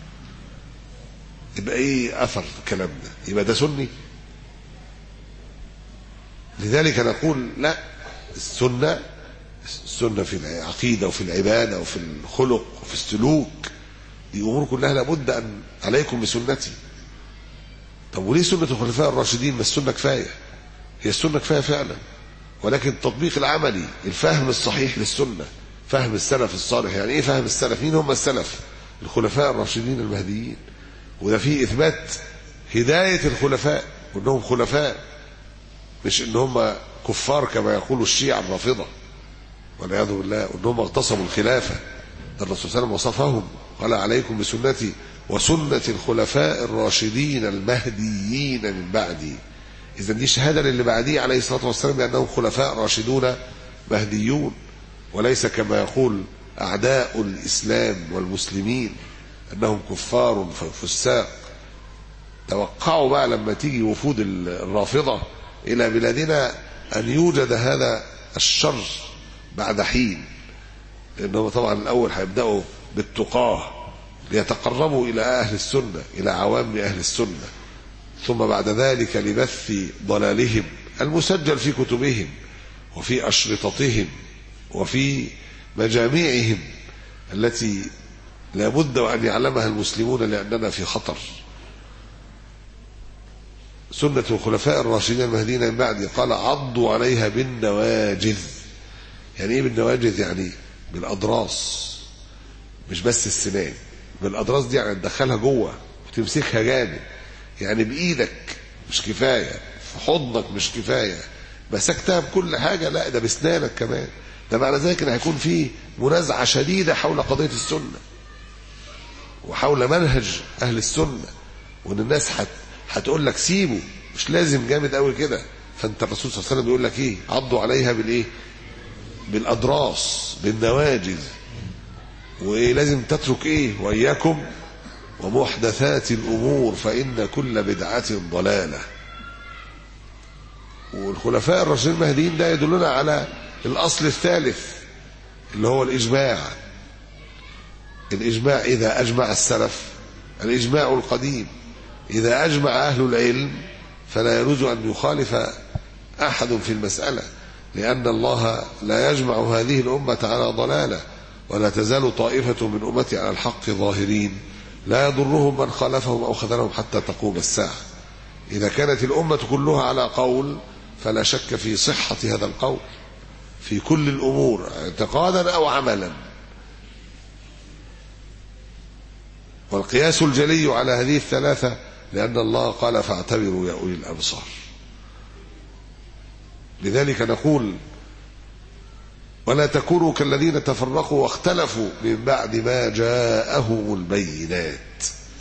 يبقى إيه أثر الكلام ده؟ يبقى ده سني؟ لذلك نقول لا، السنة السنة في العقيدة وفي العبادة وفي الخلق وفي السلوك، دي أمور كلها لابد أن عليكم بسنتي. طب وليه سنة الخلفاء الراشدين؟ ما السنة كفاية، هي السنة كفاية فعلا، ولكن التطبيق العملي، الفهم الصحيح للسنة، فهم السلف الصالح. يعني ايه فهم السلف؟ مين هم السلف؟ الخلفاء الراشدين المهديين. وده فيه إثبات هداية الخلفاء وأنهم خلفاء، مش ان هم كفار كما يقول الشيعة الرافضة والعياذ بالله، وانهم اغتصبوا الخلافة. ده الرسول صلى الله عليه وسلم وصفهم، قال عليكم بسنتي وسنة الخلفاء الراشدين المهديين من بعدي. إذا دي شهادة للي بعديه عليه الصلاة والسلام بأنهم خلفاء راشدون مهديون، وليس كما يقول أعداء الإسلام والمسلمين أنهم كفار فساق. توقعوا بقى لما تيجي وفود الرافضة إلى بلادنا أن يوجد هذا الشر بعد حين، لأنهم طبعا الأول هيبدأوا بالتقاه ليتقربوا إلى أهل السنة، إلى عوام أهل السنة، ثم بعد ذلك لبث ضلالهم المسجل في كتبهم وفي أشرطتهم وفي مجاميعهم التي لا بد أن يعلمها المسلمون لأننا في خطر. سنة الخلفاء الراشدين المهديين من بعد، قال عضوا عليها بالنواجذ. يعني ايه بالنواجذ؟ يعني بالاضراس، مش بس السنان، بالاضراس دي يعني تدخلها جوه وتمسكها جامد، يعني بايدك مش كفايه، في حضنك مش كفايه، مسكتها بكل حاجه، لا ده بسنانك كمان. ده معنى ذلك ان هيكون في منازعه شديده حول قضيه السنه وحول منهج اهل السنه، وان الناس حت هتقول لك سيبه، مش لازم جامد قوي كده. فانت الرسول صلى الله عليه وسلم بيقول لك ايه؟ عضوا عليها بالايه؟ بالاضراس، بالنواجذ. وايه لازم تترك ايه؟ واياكم ومحدثات الأمور فإن كل بدعة ضلالة. والخلفاء الراشدين المهديين ده يدلنا على الأصل الثالث اللي هو الإجماع. الإجماع إذا أجمع السلف، الإجماع القديم إذا أجمع أهل العلم فلا يجوز أن يخالف أحد في المسألة، لأن الله لا يجمع هذه الأمة على ضلالة، ولا تزال طائفة من أمتي على الحق ظاهرين لا يضرهم من خالفهم أو خذلهم حتى تقوم الساعة. إذا كانت الأمة كلها على قول فلا شك في صحة هذا القول في كل الأمور اعتقادا أو عملا. والقياس الجلي على هذه الثلاثة لأن الله قال فاعتبروا يا أولي الأبصار. لذلك نقول ولا تكونوا كالذين تفرقوا واختلفوا من بعد ما جاءهم البينات.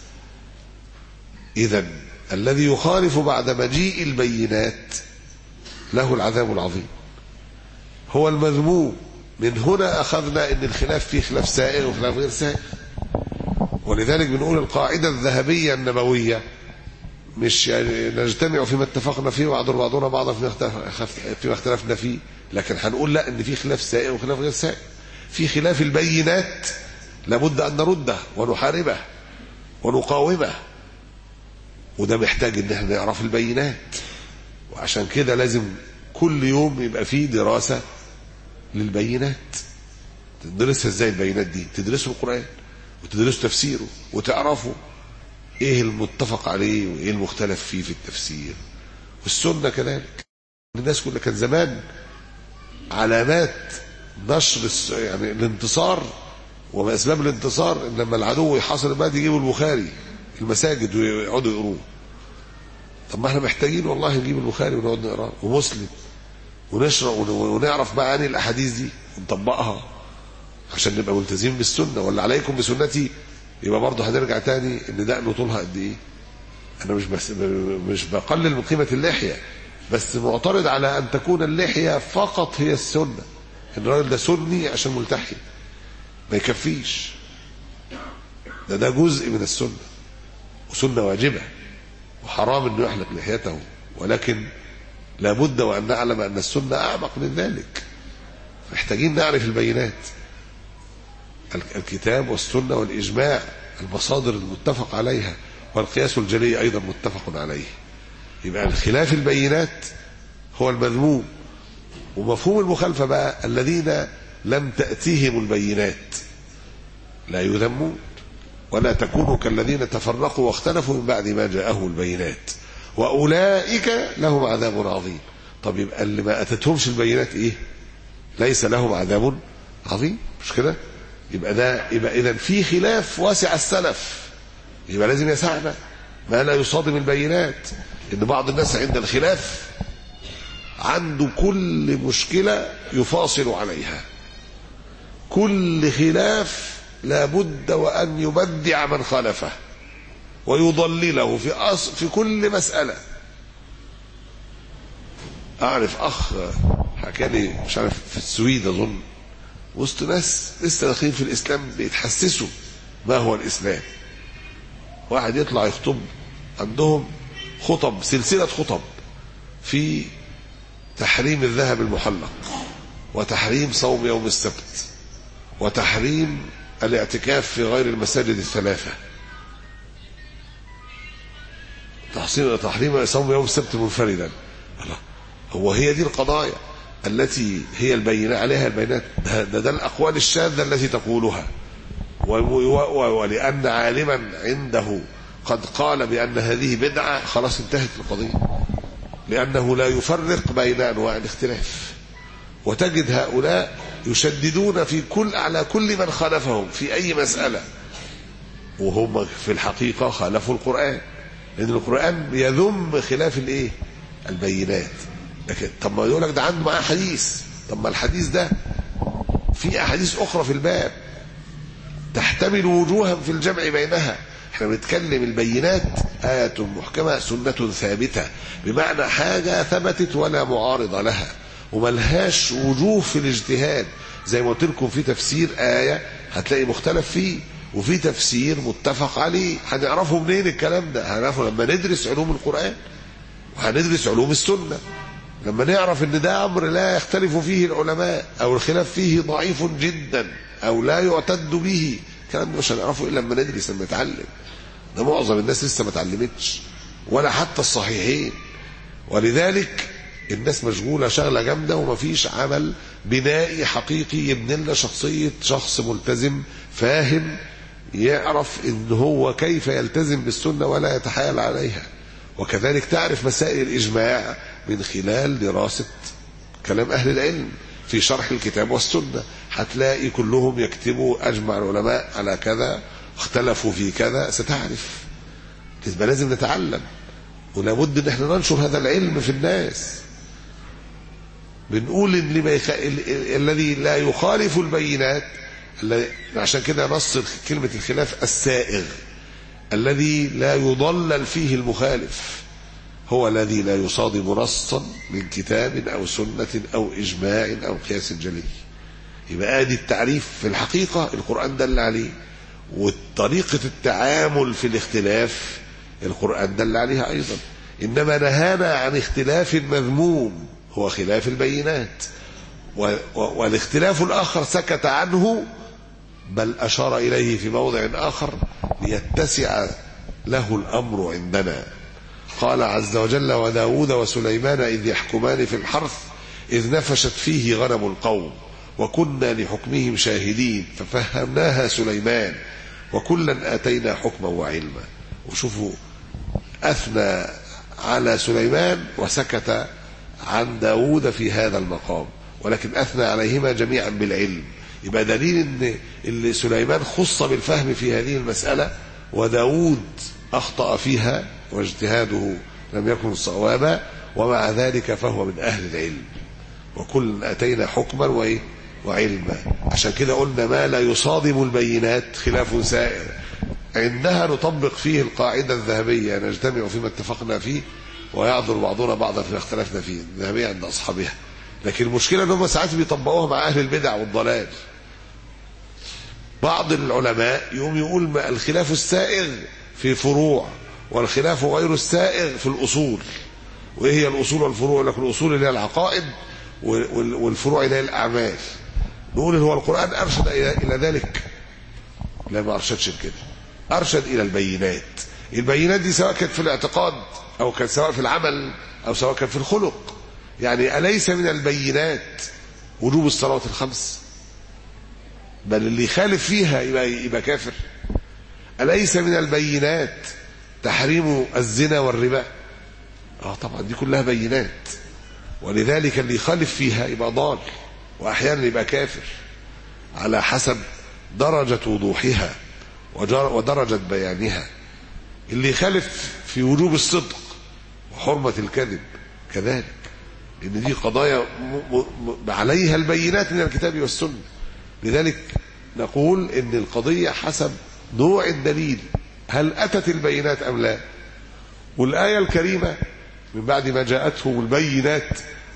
إذن الذي يخالف بعد مجيء البينات له العذاب العظيم، هو المذموم. من هنا أخذنا أن الخلاف فيه خلاف سائغ وخلاف غير سائغ. ولذلك بنقول القاعدة الذهبية النبوية مش يعني نجتمع فيما اتفقنا فيه وعذر بعضنا بعضا فيما اختلفنا فيه، لكن هنقول لا ان في خلاف سائغ وخلاف غير سائغ. في خلاف البينات لابد ان نرده ونحاربه ونقاومه، وده محتاج ان احنا نعرف البينات. وعشان كده لازم كل يوم يبقى فيه دراسة للبينات. تدرسها ازاي البينات دي؟ تدرسوا القرآن وتدرسوا تفسيره وتعرفوا ايه المتفق عليه وايه المختلف فيه في التفسير. والسنة كذلك. الناس كلها كان زمان علامات نشر يعني الانتصار واسباب الانتصار ان لما العدو يحاصر البلد يجيبوا البخاري المساجد ويقعدوا يقروه. طب ما احنا محتاجين والله نجيب البخاري ونقعد نقراه ومسلم ونشرح ونعرف معاني الاحاديث دي ونطبقها عشان نبقى ملتزمين بالسنه. ولا عليكم بسنتي، يبقى برضه هنرجع تاني ان دقنه طولها قد ايه. انا مش بس مش بقلل من قيمه اللحيه، بس معترض على ان تكون اللحيه فقط هي السنه. الراجل ده سني عشان ملتحي ما يكفيش، ده ده جزء من السنه وسنه واجبه، وحرام انه يحلق لحيته، ولكن لابد وان نعلم ان السنه اعمق من ذلك. محتاجين نعرف البينات، الكتاب والسنه والاجماع المصادر المتفق عليها، والقياس الجلي ايضا متفق عليه. يبقى الخلاف البينات هو المذموم. ومفهوم المخالفه بقى الذين لم تاتيهم البينات لا يذمون. ولا تكونوا كالذين تفرقوا واختلفوا من بعد ما جاءهم البينات واولئك لهم عذاب عظيم. طب يبقى اللي ما اتتهمش البينات ايه؟ ليس لهم عذاب عظيم، مش كده؟ يبقى ده يبقى اذا في خلاف واسع السلف، يبقى لازم يسعنا ما لا يصادم البينات. ان بعض الناس عند الخلاف عنده كل مشكله يفاصل عليها، كل خلاف لابد وان يبدع من خالفه ويضلله في أصل في كل مساله. اعرف اخ حكى لي مش عارف في السويد اظن، وسط ناس لسه داخلين في الاسلام بيتحسسوا ما هو الاسلام. واحد يطلع يخطب عندهم خطب، سلسله خطب في تحريم الذهب المحلق، وتحريم صوم يوم السبت، وتحريم الاعتكاف في غير المساجد الثلاثه، تحريم صوم يوم السبت منفردا. هو هي دي القضايا التي هي البينة عليها البينات؟ ده, ده, ده الأقوال الشاذة التي تقولها. ولأن عالما عنده قد قال بأن هذه بدعة خلاص انتهت القضية، لأنه لا يفرق بين أنواع الاختلاف. وتجد هؤلاء يشددون في كل على كل من خالفهم في أي مسألة، وهم في الحقيقة خالفوا القرآن، لأن القرآن يذم خلاف الايه؟ البينات. لكن طب ما يقول لك ده عنده معاه حديث، طب ما الحديث ده في احاديث اخرى في الباب تحتمل وجوها في الجمع بينها. احنا بنتكلم البينات آية محكمة سنة ثابتة، بمعنى حاجة ثبتت ولا معارضة لها وملهاش وجوه في الاجتهاد. زي ما قلت لكم في تفسير آية هتلاقي مختلف فيه، وفي تفسير متفق عليه. هنعرفه منين الكلام ده؟ هنعرفه لما ندرس علوم القرآن وهندرس علوم السنة، لما نعرف ان ده امر لا يختلف فيه العلماء او الخلاف فيه ضعيف جدا او لا يعتد به. الكلام ده مش هنعرفه الا لما ندرس، لما نتعلم. ده معظم الناس لسه ما اتعلمتش ولا حتى الصحيحين، ولذلك الناس مشغولة شغلة جامدة ومفيش عمل بنائي حقيقي يبني لنا شخصية شخص ملتزم فاهم يعرف ان هو كيف يلتزم بالسنة ولا يتحايل عليها. وكذلك تعرف مسائل الإجماع من خلال دراسة كلام أهل العلم في شرح الكتاب والسنة. هتلاقي كلهم يكتبوا أجمع العلماء على كذا، اختلفوا في كذا، ستعرف. تبقى لازم نتعلم، ولابد ان احنا ننشر هذا العلم في الناس. بنقول ان لما يخ... ال... الذي لا يخالف البينات، عشان كده نص كلمة الخلاف السائغ الذي لا يضلل فيه المخالف، هو الذي لا يصادم نصا من كتاب أو سنة أو إجماع أو قياس جلي. يبقى ادي التعريف في الحقيقة القرآن دل عليه، وطريقة التعامل في الاختلاف القرآن دل عليها أيضا. إنما نهانا عن اختلاف مذموم هو خلاف البينات، والاختلاف الآخر سكت عنه، بل أشار إليه في موضع آخر ليتسع له الأمر عندنا. قال عز وجل: وداود وسليمان إذ يحكمان في الحرث إذ نفشت فيه غنم القوم وكنا لحكمهم شاهدين ففهمناها سليمان وكلا آتينا حكما وعلما. وشوفوا أثنى على سليمان وسكت عن داود في هذا المقام، ولكن أثنى عليهما جميعا بالعلم. يبقى دليل ان اللي سليمان خص بالفهم في هذه المسألة وداود أخطأ فيها واجتهاده لم يكن صوابا، ومع ذلك فهو من أهل العلم. وكل أتينا حكما وعلما. عشان كده قلنا ما لا يصادم البينات خلاف سائر، عندها نطبق فيه القاعدة الذهبية: نجتمع فيما اتفقنا فيه ويعذر بعضنا بعضا فيما اختلفنا فيه. الذهبية عند أصحابها. لكن المشكلة أنهم ساعات بيطبقوها مع أهل البدع والضلال. بعض العلماء يقوم يقول الخلاف السائغ في فروع والخلاف غير السائغ في الأصول. وإيه هي الأصول والفروع؟ لكن الأصول اللي هي العقائد والفروع اللي هي الأعمال. نقول هو القرآن أرشد إلى ذلك؟ لا، ما أرشدش كده. أرشد إلى البينات. البينات دي سواء كانت في الاعتقاد أو كانت سواء في العمل أو سواء كانت في الخلق. يعني أليس من البينات وجوب الصلوات الخمس؟ بل اللي يخالف فيها يبقى, يبقى كافر. أليس من البينات تحريم الزنا والربا؟ آه طبعا دي كلها بينات، ولذلك اللي يخالف فيها يبقى ضال، وأحيانا يبقى كافر على حسب درجة وضوحها ودرجة بيانها. اللي يخالف في وجوب الصدق وحرمة الكذب كذلك، إن دي قضايا عليها البينات من الكتاب والسنة. لذلك نقول إن القضية حسب نوع الدليل، هل أتت البينات أم لا. والآية الكريمة من بعد ما جاءتهم البينات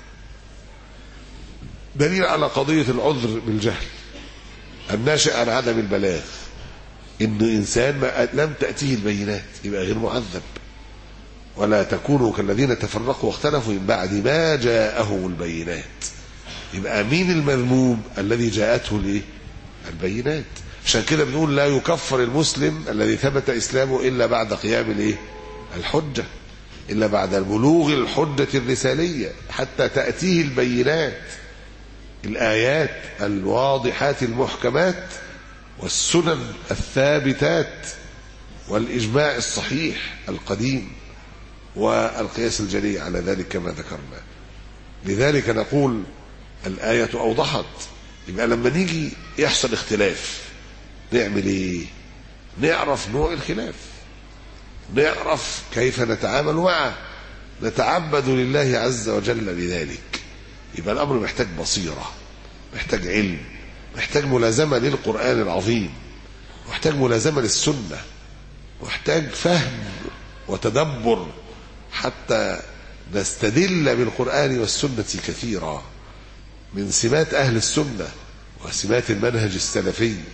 دليل على قضية العذر بالجهل الناشئ عن عدم البلاغ. إن إنسان ما لم تأتيه البينات يبقى غير معذب. ولا تكونوا كالذين تفرقوا واختلفوا من بعد ما جاءهم البينات. يبقى مين المذموم؟ الذي جاءته الايه؟ البينات. عشان كده بنقول لا يكفر المسلم الذي ثبت اسلامه الا بعد قيام الايه؟ الحجه، الا بعد بلوغ الحجه الرساليه حتى تاتيه البينات، الايات الواضحات المحكمات والسنن الثابتات والاجماع الصحيح القديم والقياس الجلي على ذلك كما ذكرنا. لذلك نقول الآية أوضحت. يبقى لما نيجي يحصل اختلاف نعمل ايه؟ نعرف نوع الخلاف، نعرف كيف نتعامل معه، نتعبد لله عز وجل بذلك. يبقى الأمر محتاج بصيرة، محتاج علم، محتاج ملازمة للقرآن العظيم، محتاج ملازمة للسنة، محتاج فهم وتدبر حتى نستدل بالقرآن والسنة كثيرا. من سمات أهل السنة وسمات المنهج السلفي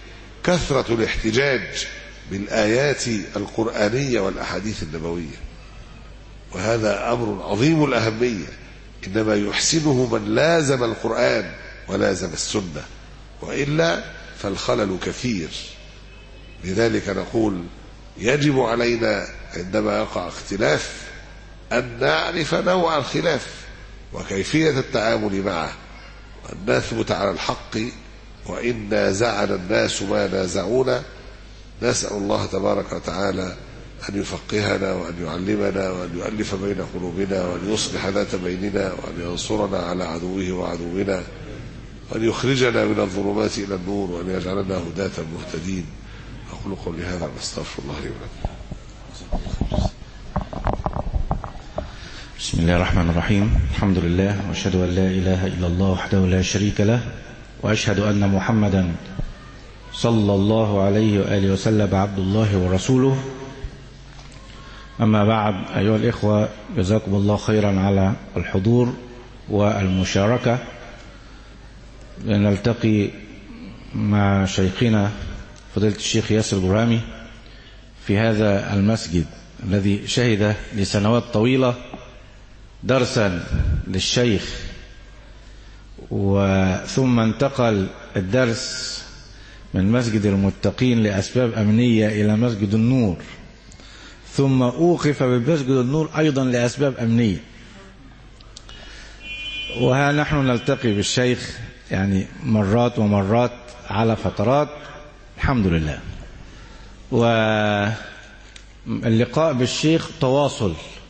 وكثرة الاحتجاج بالآيات القرآنية والأحاديث النبوية، وهذا أمر عظيم الأهمية، إنما يحسنه من لازم القرآن ولازم السنة، وإلا فالخلل كثير. لذلك نقول يجب علينا عندما يقع اختلاف أن نعرف نوع الخلاف وكيفية التعامل معه، وأن نثبت على الحق، وإن نازعنا الناس ما نازعونا نسأل الله تبارك وتعالى أن يفقهنا وأن يعلمنا وأن يؤلف بين قلوبنا وأن يصلح ذات بيننا وأن ينصرنا على عدوه وعدونا وأن يخرجنا من الظلمات إلى النور وأن يجعلنا هداة مهتدين. أقول قولي هذا وأستغفر الله لي ولكم. بسم الله الرحمن الرحيم. الحمد لله وأشهد أن لا إله إلا الله وحده لا شريك له، وأشهد أن محمدا صلى الله عليه وآله وسلم عبد الله ورسوله. أما بعد، أيها الإخوة، جزاكم الله خيرا على الحضور والمشاركة. نلتقي مع شيخنا فضيلة الشيخ ياسر برهامي في هذا المسجد الذي شهد لسنوات طويلة درسا للشيخ، وثم انتقل الدرس من مسجد المتقين لأسباب أمنية إلى مسجد النور، ثم أوقف بمسجد النور أيضا لأسباب أمنية. وها نحن نلتقي بالشيخ يعني مرات ومرات على فترات، الحمد لله. واللقاء بالشيخ تواصل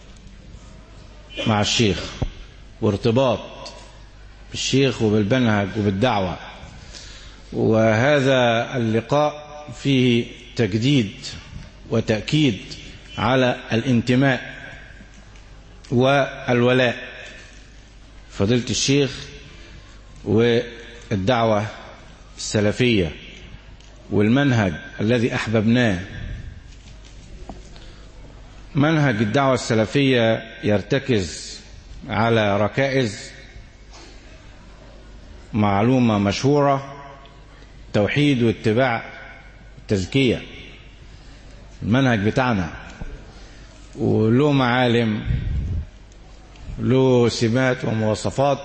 مع الشيخ وارتباط بالشيخ وبالمنهج وبالدعوة، وهذا اللقاء فيه تجديد وتأكيد على الانتماء والولاء فضيلة الشيخ والدعوة السلفية والمنهج الذي أحببناه. منهج الدعوة السلفية يرتكز على ركائز معلومة مشهورة: توحيد واتباع التزكية. المنهج بتاعنا وله معالم، له سمات ومواصفات.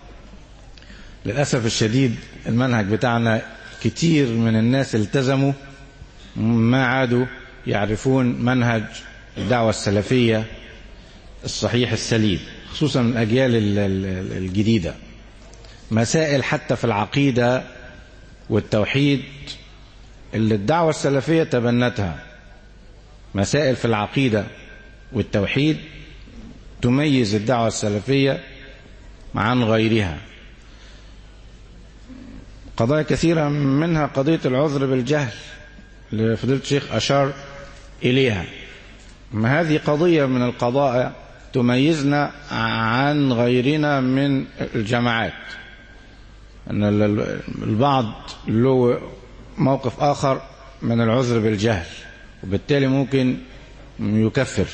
للأسف الشديد المنهج بتاعنا كتير من الناس التزموا ما عادوا يعرفون منهج الدعوة السلفية الصحيح السليم، خصوصا الأجيال الجديدة. مسائل حتى في العقيدة والتوحيد اللي الدعوة السلفية تبنتها، مسائل في العقيدة والتوحيد تميز الدعوة السلفية عن غيرها. قضايا كثيرة منها قضية العذر بالجهل اللي فضيلة الشيخ أشار إليها. ما هذه قضية من القضايا تميزنا عن غيرنا من الجماعات، أن البعض له موقف آخر من العذر بالجهل، وبالتالي ممكن يكفر.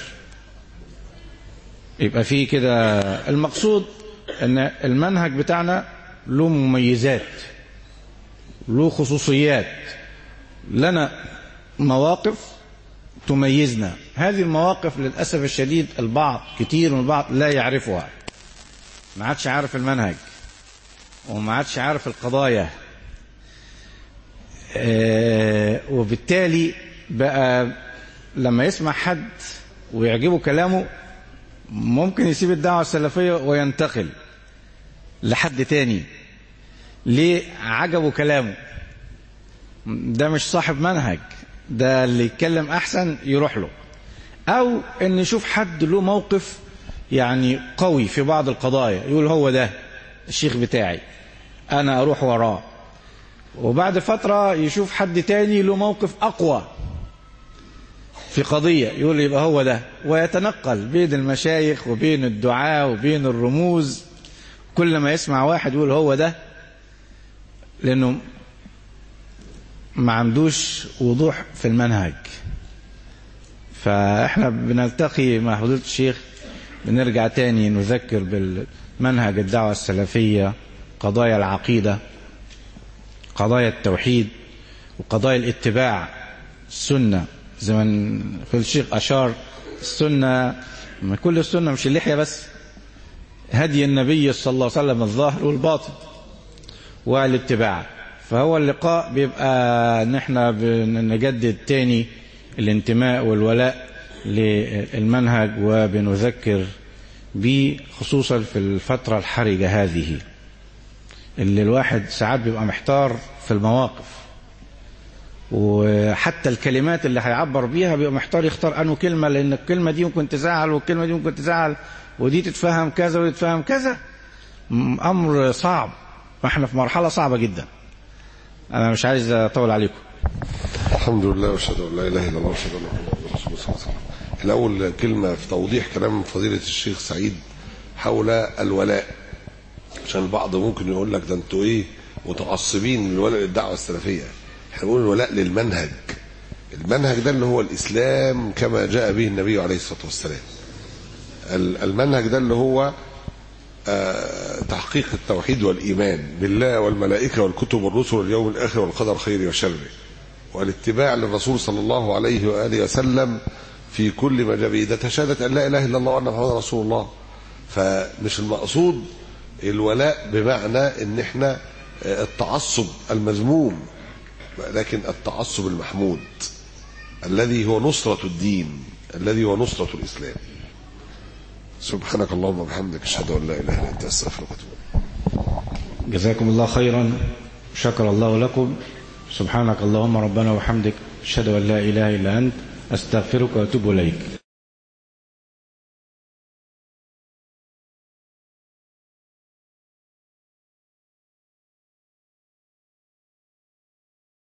يبقى فيه كده المقصود أن المنهج بتاعنا له مميزات، له خصوصيات، لنا مواقف تميزنا. هذه المواقف للأسف الشديد البعض كتير من البعض لا يعرفها، ما عادش عارف المنهج وما عادش عارف القضايا، آه وبالتالي بقى لما يسمع حد ويعجبه كلامه ممكن يسيب الدعوة السلفية وينتقل لحد تاني. ليه؟ عجبه كلامه، ده مش صاحب منهج، ده اللي يتكلم أحسن يروح له. أو أن يشوف حد له موقف يعني قوي في بعض القضايا يقول هو ده الشيخ بتاعي أنا أروح وراه، وبعد فترة يشوف حد تاني له موقف أقوى في قضية يقول يبقى هو ده، ويتنقل بين المشايخ وبين الدعاء وبين الرموز. كل ما يسمع واحد يقول هو ده، لأنه ما عندوش وضوح في المنهج. فإحنا بنلتقي مع فضيلة الشيخ بنرجع تاني نذكر بالمنهج الدعوة السلفية، قضايا العقيدة، قضايا التوحيد، وقضايا الاتباع السنة زي ما في الشيخ أشار السنة، من كل السنة مش اللحية بس، هدي النبي صلى الله عليه وسلم الظاهر والباطن والاتباع. فهو اللقاء بيبقى ان احنا بنجدد تاني الانتماء والولاء للمنهج وبنذكر به، خصوصا في الفترة الحرجة هذه اللي الواحد ساعات بيبقى محتار في المواقف، وحتى الكلمات اللي هيعبر بيها بيبقى محتار يختار انه كلمة، لان الكلمة دي ممكن تزعل والكلمة دي ممكن تزعل ودي تتفهم كذا ودي تتفهم كذا. امر صعب، واحنا في مرحلة صعبة جدا. انا مش عايز اطول عليكم. الحمد لله واشهد ان لا اله الا الله واشهد ان محمدا رسول الله صلى الله عليه وسلم. الاول كلمة في توضيح كلام فضيلة الشيخ سعيد حول الولاء، عشان البعض ممكن يقول لك ده انتوا ايه متعصبين للولاء للدعوة السلفية. احنا بنقول الولاء للمنهج، المنهج ده اللي هو الإسلام كما جاء به النبي عليه الصلاة والسلام. المنهج ده اللي هو تحقيق التوحيد والإيمان بالله والملائكة والكتب والرسل واليوم الآخر والقدر خيره وشره، والاتباع للرسول صلى الله عليه وآله وسلم في كل ما جاء به، ده شهادة أن لا إله إلا الله وأن محمدا رسول الله. فمش المقصود الولاء بمعنى ان احنا التعصب المذموم، لكن التعصب المحمود الذي هو نصرة الدين، الذي هو نصرة الإسلام. سبحانك اللهم وبحمدك اشهد ان لا اله الا انت استغفرك واتوب اليك. جزاكم الله خيرا، شكر الله لكم. سبحانك اللهم ربنا وبحمدك اشهد ان لا اله الا انت استغفرك واتوب اليك.